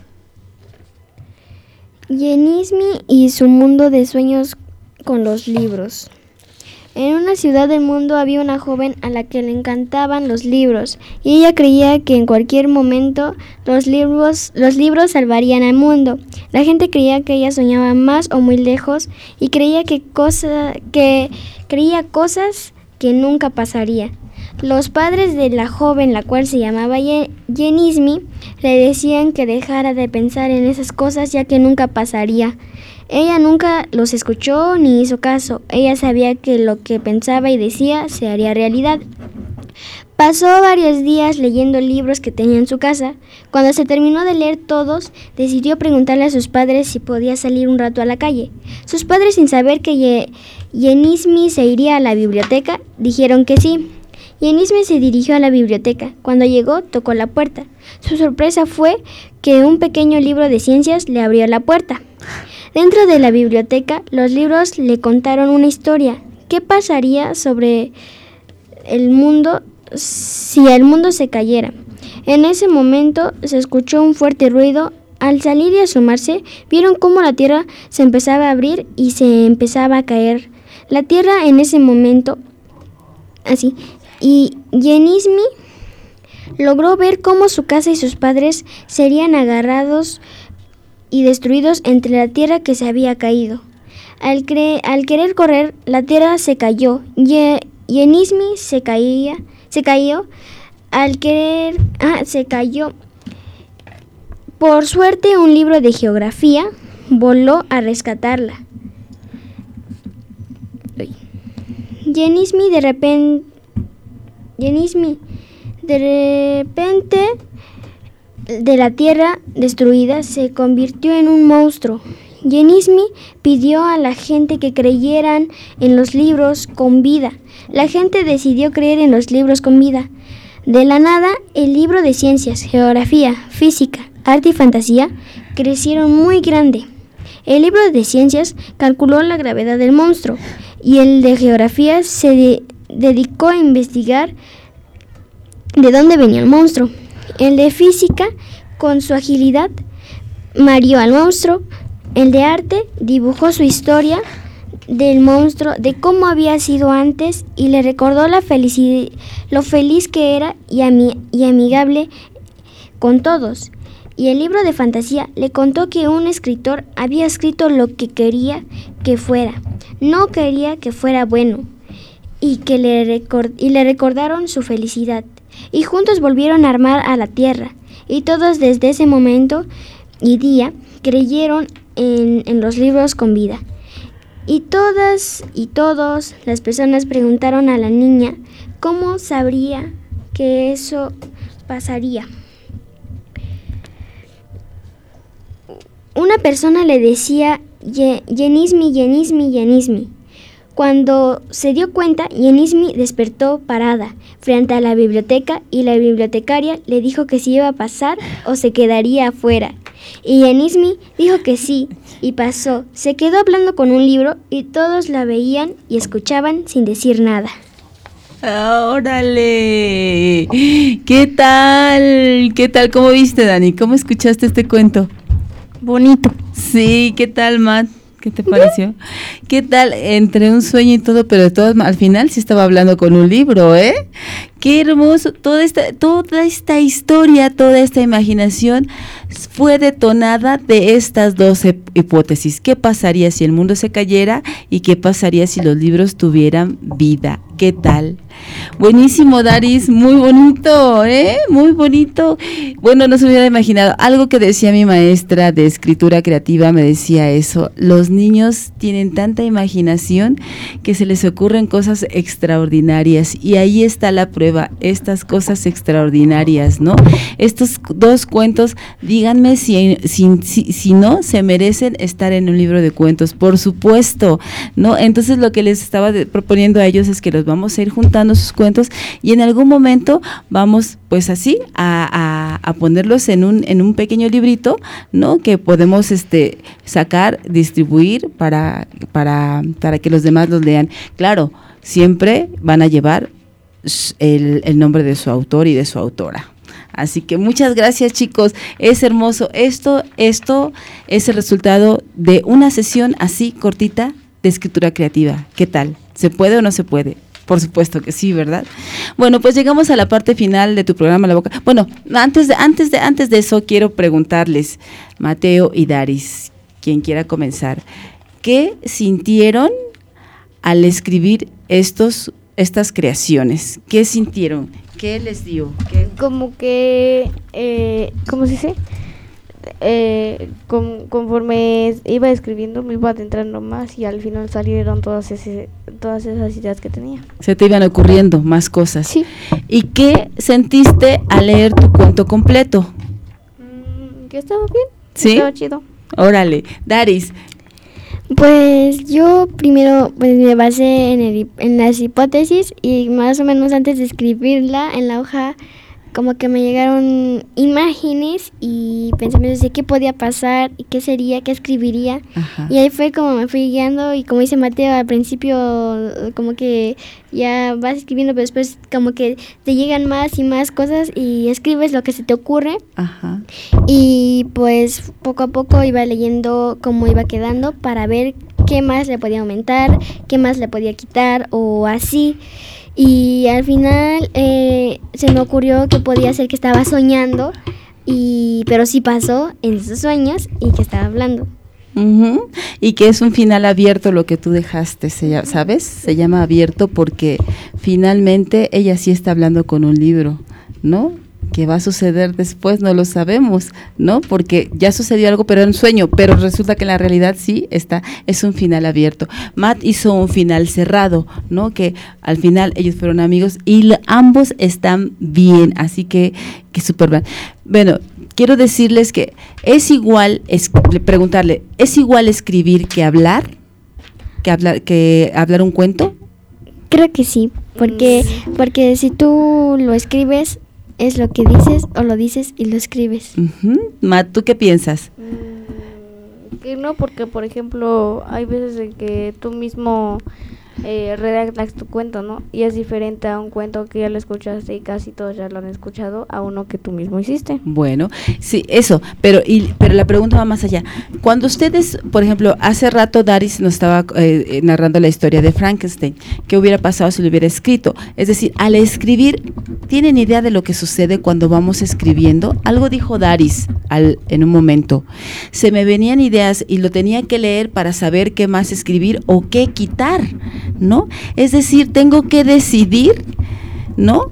Yenismi y su mundo de sueños con los libros. En una ciudad del mundo había una joven a la que le encantaban los libros y ella creía que en cualquier momento los libros, los libros salvarían al mundo. La gente creía que ella soñaba más o muy lejos y creía que, cosa, que creía cosas que nunca pasaría. Los padres de la joven, la cual se llamaba Yenismi, le decían que dejara de pensar en esas cosas ya que nunca pasaría. Ella nunca los escuchó ni hizo caso. Ella sabía que lo que pensaba y decía se haría realidad. Pasó varios días leyendo libros que tenía en su casa. Cuando se terminó de leer todos, decidió preguntarle a sus padres si podía salir un rato a la calle. Sus padres, sin saber que Ye- Yenismi se iría a la biblioteca, dijeron que sí. Yenismi se dirigió a la biblioteca. Cuando llegó, tocó la puerta. Su sorpresa fue que un pequeño libro de ciencias le abrió la puerta. Dentro de la biblioteca, los libros le contaron una historia. ¿Qué pasaría sobre el mundo si el mundo se cayera? En ese momento se escuchó un fuerte ruido. Al salir y asomarse, vieron cómo la tierra se empezaba a abrir y se empezaba a caer. La tierra en ese momento, así, y Yenismi logró ver cómo su casa y sus padres serían agarrados y destruidos entre la tierra que se había caído. Al, cre- al querer correr, la tierra se cayó. Ye- Yenismi se caía, se cayó. Al querer, ah, se cayó. Por suerte, un libro de geografía voló a rescatarla. Yenismi de repente, Yenismi de repente de la tierra destruida se convirtió en un monstruo Yenismi pidió a la gente que creyeran en los libros con vida. La gente decidió creer en los libros con vida. De la nada, el libro de ciencias, geografía, física, arte y fantasía crecieron muy grande. El libro de ciencias calculó la gravedad del monstruo y el de geografía se de- dedicó a investigar de dónde venía el monstruo. El de física, con su agilidad, mareó al monstruo. El de arte dibujó su historia del monstruo, de cómo había sido antes y le recordó la felicidad, lo feliz que era y, ami- y amigable con todos. Y el libro de fantasía le contó que un escritor había escrito lo que quería que fuera. No quería que fuera bueno y que le, record- y le recordaron su felicidad. Y juntos volvieron a armar a la tierra. Y todos desde ese momento y día creyeron en, en los libros con vida. Y todas y todos las personas preguntaron a la niña cómo sabría que eso pasaría. Una persona le decía "Ye- Yenismi, Yenismi, Yenismi". Cuando se dio cuenta, Yenismi despertó parada frente a la biblioteca y la bibliotecaria le dijo que si iba a pasar o se quedaría afuera. Y Yenismi dijo que sí, y pasó. Se quedó hablando con un libro y todos la veían y escuchaban sin decir nada. ¡Órale! ¿Qué tal? ¿Qué tal? ¿Cómo viste, Dani? ¿Cómo escuchaste este cuento? Bonito. Sí, ¿qué tal, Matt? ¿Qué te pareció? ¿Qué tal? Entre un sueño y todo, pero de todas ma- al final sí estaba hablando con un libro, ¿eh? Qué hermoso, toda esta, toda esta historia, toda esta imaginación fue detonada de estas dos hip- hipótesis. ¿Qué pasaría si el mundo se cayera y qué pasaría si los libros tuvieran vida? ¿Qué tal? Buenísimo, Daris, muy bonito, ¿eh? Muy bonito. Bueno, no se hubiera imaginado. Algo que decía mi maestra de escritura creativa, me decía eso. Los niños tienen tanta imaginación que se les ocurren cosas extraordinarias y ahí está la prueba, estas cosas extraordinarias, ¿no? Estos dos cuentos, díganme si, si, si, si no, se merecen estar en un libro de cuentos, por supuesto, ¿no? Entonces lo que les estaba de, proponiendo a ellos es que los vamos a ir juntando sus cuentos y en algún momento vamos pues así a, a, a ponerlos en un en un pequeño librito, ¿no? Que podemos este sacar, distribuir para para para que los demás los lean. Claro, siempre van a llevar el, el nombre de su autor y de su autora. Así que muchas gracias, chicos, es hermoso. Esto esto es el resultado de una sesión así cortita de escritura creativa. ¿Qué tal? ¿Se puede o no se puede? Por supuesto que sí, ¿verdad? Bueno, pues llegamos a la parte final de tu programa La Boca. Bueno, antes de antes de antes de eso quiero preguntarles, Mateo y Daris, quien quiera comenzar, ¿qué sintieron al escribir estos estas creaciones? ¿Qué sintieron? ¿Qué les dio? ¿Qué? Como que, eh, ¿cómo se dice? Eh, con, conforme iba escribiendo me iba adentrando más y al final salieron todas, ese, todas esas ideas que tenía. Se te iban ocurriendo más cosas. Sí. ¿Y qué sentiste al leer tu cuento completo? Mm, que estaba bien. ¿Sí? Estaba chido. Órale, Daris. Pues yo primero pues me basé en, el, en las hipótesis y más o menos antes de escribirla en la hoja como que me llegaron imágenes y pensamientos de qué podía pasar y qué sería, qué escribiría. Ajá. Y ahí fue como me fui guiando y como dice Mateo al principio como que ya vas escribiendo pero después como que te llegan más y más cosas y escribes lo que se te ocurre. Ajá. Y pues poco a poco iba leyendo cómo iba quedando para ver qué más le podía aumentar, qué más le podía quitar o así. Y al final eh, se me ocurrió que podía ser que estaba soñando, y pero sí pasó en esos sueños y que estaba hablando. Uh-huh. Y que es un final abierto lo que tú dejaste, se llama, ¿sabes? Se llama abierto porque finalmente ella sí está hablando con un libro, ¿no? ¿Qué va a suceder después? No lo sabemos, ¿no? Porque ya sucedió algo, pero era un sueño, pero resulta que en la realidad sí está, es un final abierto. Matt hizo un final cerrado, ¿no? Que al final ellos fueron amigos y l- ambos están bien, así que, que súper bien. Bueno, quiero decirles que es igual, es, preguntarle, ¿es igual escribir que hablar? ¿Que hablar, que hablar un cuento? Creo que sí, porque, porque si tú lo escribes, es lo que dices o lo dices y lo escribes. Uh-huh. Matt, ¿tú qué piensas? Mm, que no, porque por ejemplo hay veces en que tú mismo eh, redactas tu cuento, ¿no? Y es diferente a un cuento que ya lo escuchaste y casi todos ya lo han escuchado, a uno que tú mismo hiciste. Bueno, sí, eso, pero y, pero la pregunta va más allá. Cuando ustedes, por ejemplo, hace rato Daris nos estaba eh, narrando la historia de Frankenstein, ¿qué hubiera pasado si lo hubiera escrito? Es decir, al escribir, ¿tienen idea de lo que sucede cuando vamos escribiendo? Algo dijo Daris al, en un momento. Se me venían ideas y lo tenía que leer para saber qué más escribir o qué quitar, ¿no? Es decir, tengo que decidir, ¿no?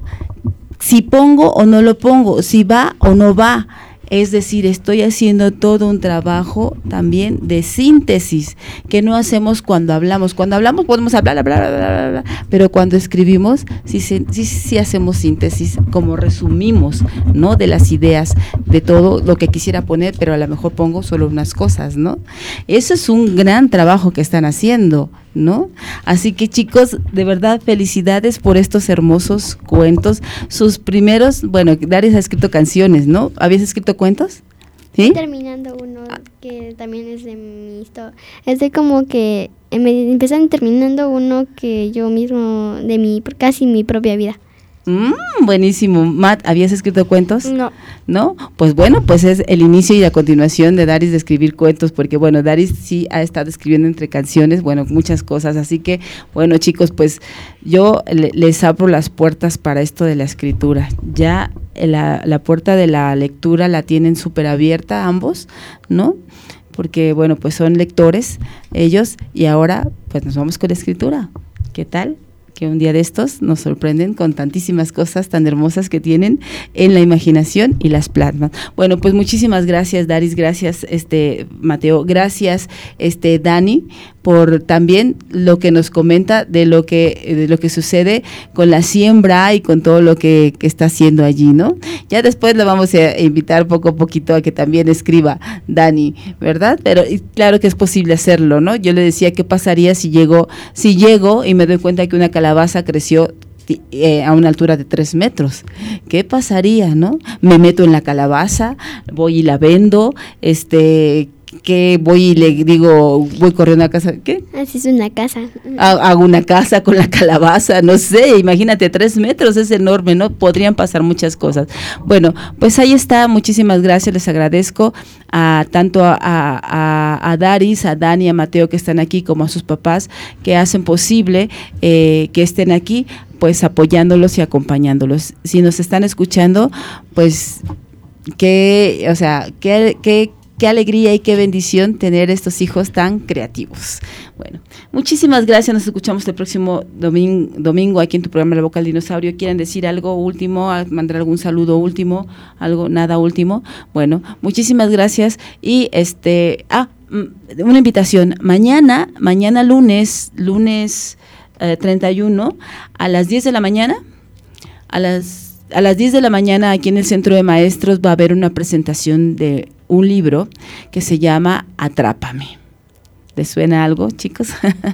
Si pongo o no lo pongo, si va o no va. Es decir, estoy haciendo todo un trabajo también de síntesis que no hacemos cuando hablamos. Cuando hablamos podemos hablar, hablar, hablar, hablar, hablar, pero cuando escribimos sí, sí, sí, sí hacemos síntesis, como resumimos, ¿no? De las ideas, de todo lo que quisiera poner, pero a lo mejor pongo solo unas cosas, ¿no? Eso es un gran trabajo que están haciendo, ¿no? Así que chicos, de verdad felicidades por estos hermosos cuentos. Sus primeros, bueno, Daris ha escrito canciones, ¿no? ¿Habías escrito cuentos? ¿Sí? Terminando uno que también es de mi historia. Es de como que me empezaron terminando uno que yo mismo, de mi, casi mi propia vida. Mm, buenísimo. Matt, ¿habías escrito cuentos? No. ¿No? Pues bueno, pues es el inicio y la continuación de Daris de escribir cuentos, porque bueno, Daris sí ha estado escribiendo entre canciones, bueno, muchas cosas, así que bueno chicos, pues yo le, les abro las puertas para esto de la escritura. Ya la, la puerta de la lectura la tienen súper abierta ambos, ¿no? Porque bueno, pues son lectores ellos y ahora pues nos vamos con la escritura. ¿Qué tal? Que un día de estos nos sorprenden con tantísimas cosas tan hermosas que tienen en la imaginación y las plasman. Bueno, pues muchísimas gracias Daris, gracias este Mateo, gracias este Dani por también lo que nos comenta de lo que de lo que sucede con la siembra y con todo lo que, que está haciendo allí, ¿no? Ya después le vamos a invitar poco a poquito a que también escriba Dani, ¿verdad? Pero claro que es posible hacerlo, ¿no? Yo le decía qué pasaría si llego, si llego y me doy cuenta que una calabaza creció eh, a una altura de tres metros. ¿Qué pasaría, no? Me meto en la calabaza, voy y la vendo, este... que voy y le digo, voy corriendo a casa, ¿qué? Así es una casa. Hago una casa con la calabaza, no sé, imagínate, tres metros es enorme, ¿no? Podrían pasar muchas cosas. Bueno, pues ahí está, muchísimas gracias, les agradezco a tanto a, a, a Daris, a Dani, a Mateo que están aquí, como a sus papás que hacen posible eh, que estén aquí, pues apoyándolos y acompañándolos. Si nos están escuchando, pues, que, o sea, que, que qué alegría y qué bendición tener estos hijos tan creativos. Bueno, muchísimas gracias, nos escuchamos el próximo domingo, domingo aquí en tu programa La Boca del Dinosaurio. ¿Quieren decir algo último, mandar algún saludo último, algo, nada último? Bueno, muchísimas gracias y este, ah, una invitación, mañana, mañana lunes, lunes eh, treinta y uno, a las diez de la mañana, a las, a las diez de la mañana aquí en el Centro de Maestros va a haber una presentación de un libro que se llama Atrápame. ¿Les suena algo, chicos?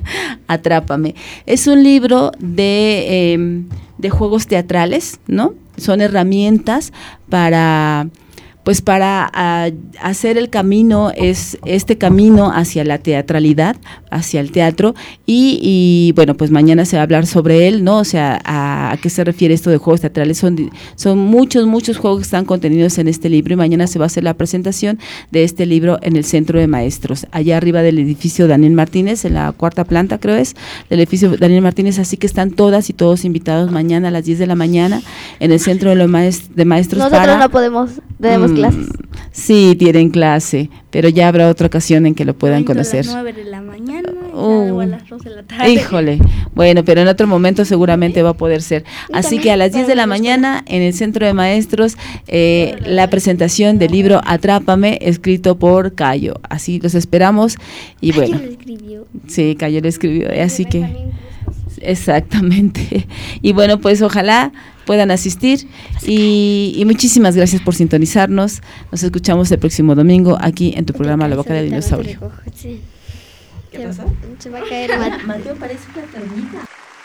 Atrápame. Es un libro de, eh, de juegos teatrales, ¿no? Son herramientas para, pues para a, hacer el camino, es este camino hacia la teatralidad, hacia el teatro, y, y bueno, pues mañana se va a hablar sobre él, ¿no? O sea, a, a qué se refiere esto de juegos teatrales. Son, son muchos, muchos juegos que están contenidos en este libro, y mañana se va a hacer la presentación de este libro en el Centro de Maestros, allá arriba del edificio Daniel Martínez, en la cuarta planta, creo es, del edificio Daniel Martínez, así que están todas y todos invitados mañana a las diez de la mañana en el Centro de, los maest- de Maestros. Nosotros para, no podemos, tenemos mm, clases. Sí, tienen clase, pero ya habrá otra ocasión en que lo puedan conocer. A las nueve de la mañana y Uh, luego a las dos de la tarde. Híjole, bueno, pero en otro momento seguramente va a poder ser. Así que a las diez de la mañana en el Centro de Maestros, eh, la presentación del libro Atrápame, escrito por Cayo. Así los esperamos y bueno. Cayo lo escribió. Sí, Cayo lo escribió, así que exactamente. Y bueno, pues ojalá puedan asistir y, y muchísimas gracias por sintonizarnos. Nos escuchamos el próximo domingo aquí en tu programa La Boca del Dinosaurio. ¿Qué pasó? Se va a caer. Mateo parece una termita.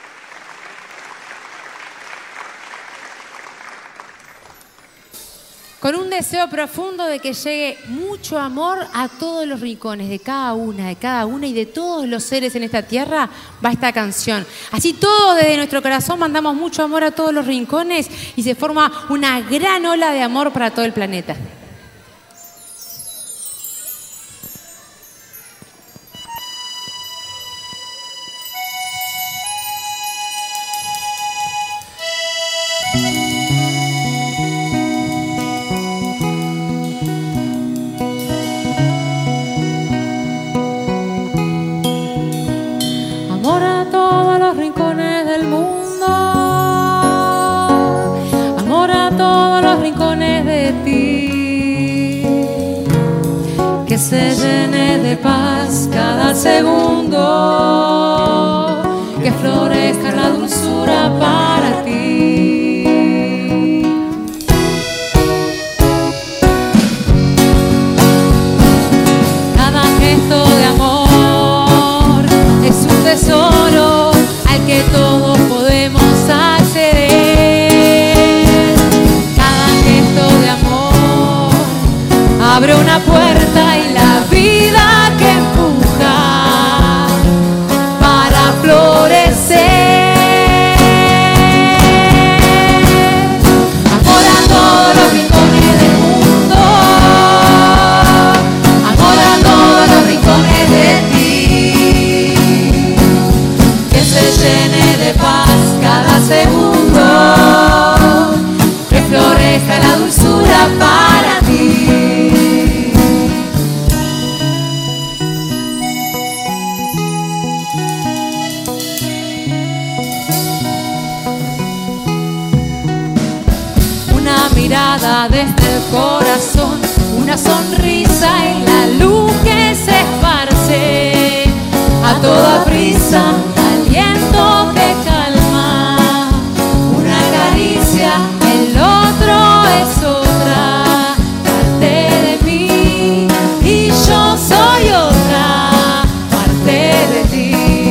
Con un deseo profundo de que llegue mucho amor a todos los rincones de cada una, de cada una y de todos los seres en esta tierra, va esta canción. Así todos desde nuestro corazón mandamos mucho amor a todos los rincones y se forma una gran ola de amor para todo el planeta. Que se llene de paz cada segundo, que florezca la dulzura para ti. Cada gesto de amor es un tesoro al que todos podemos acceder. Cada gesto de amor abre una puerta y la vida que empuja para florecer. Amor a todos los rincones del mundo, amor a todos los rincones de ti, que se llene de paz cada segundo, que florezca la dulzura para ti. Mirada desde el corazón, una sonrisa y la luz que se esparce a toda prisa, aliento que calma, una caricia, el otro es otra parte de mí y yo soy otra parte de ti.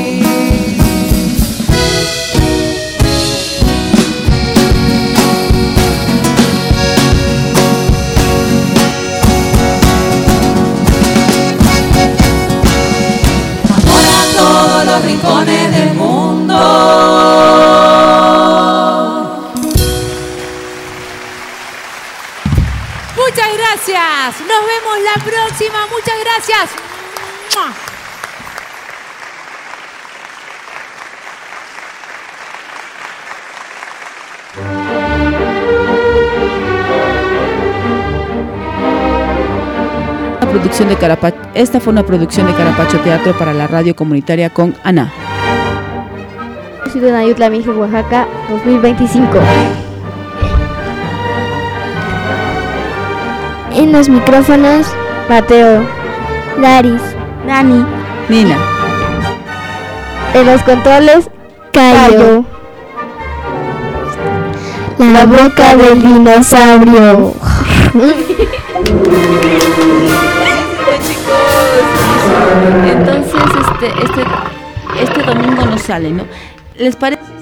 Los rincones del mundo. Muchas gracias. Nos vemos la próxima. Muchas gracias. ¡Mua! Producción de Carapacho. Esta fue una producción de Carapacho Teatro para la radio comunitaria con Ana. Ciudad de Ayutla, México, Oaxaca, dos mil veinticinco. En los micrófonos, Mateo, Daris, Dani, Nina. En los controles, Cayo. La boca del dinosaurio. Entonces este, este, este domingo no sale, ¿no? ¿Les parece?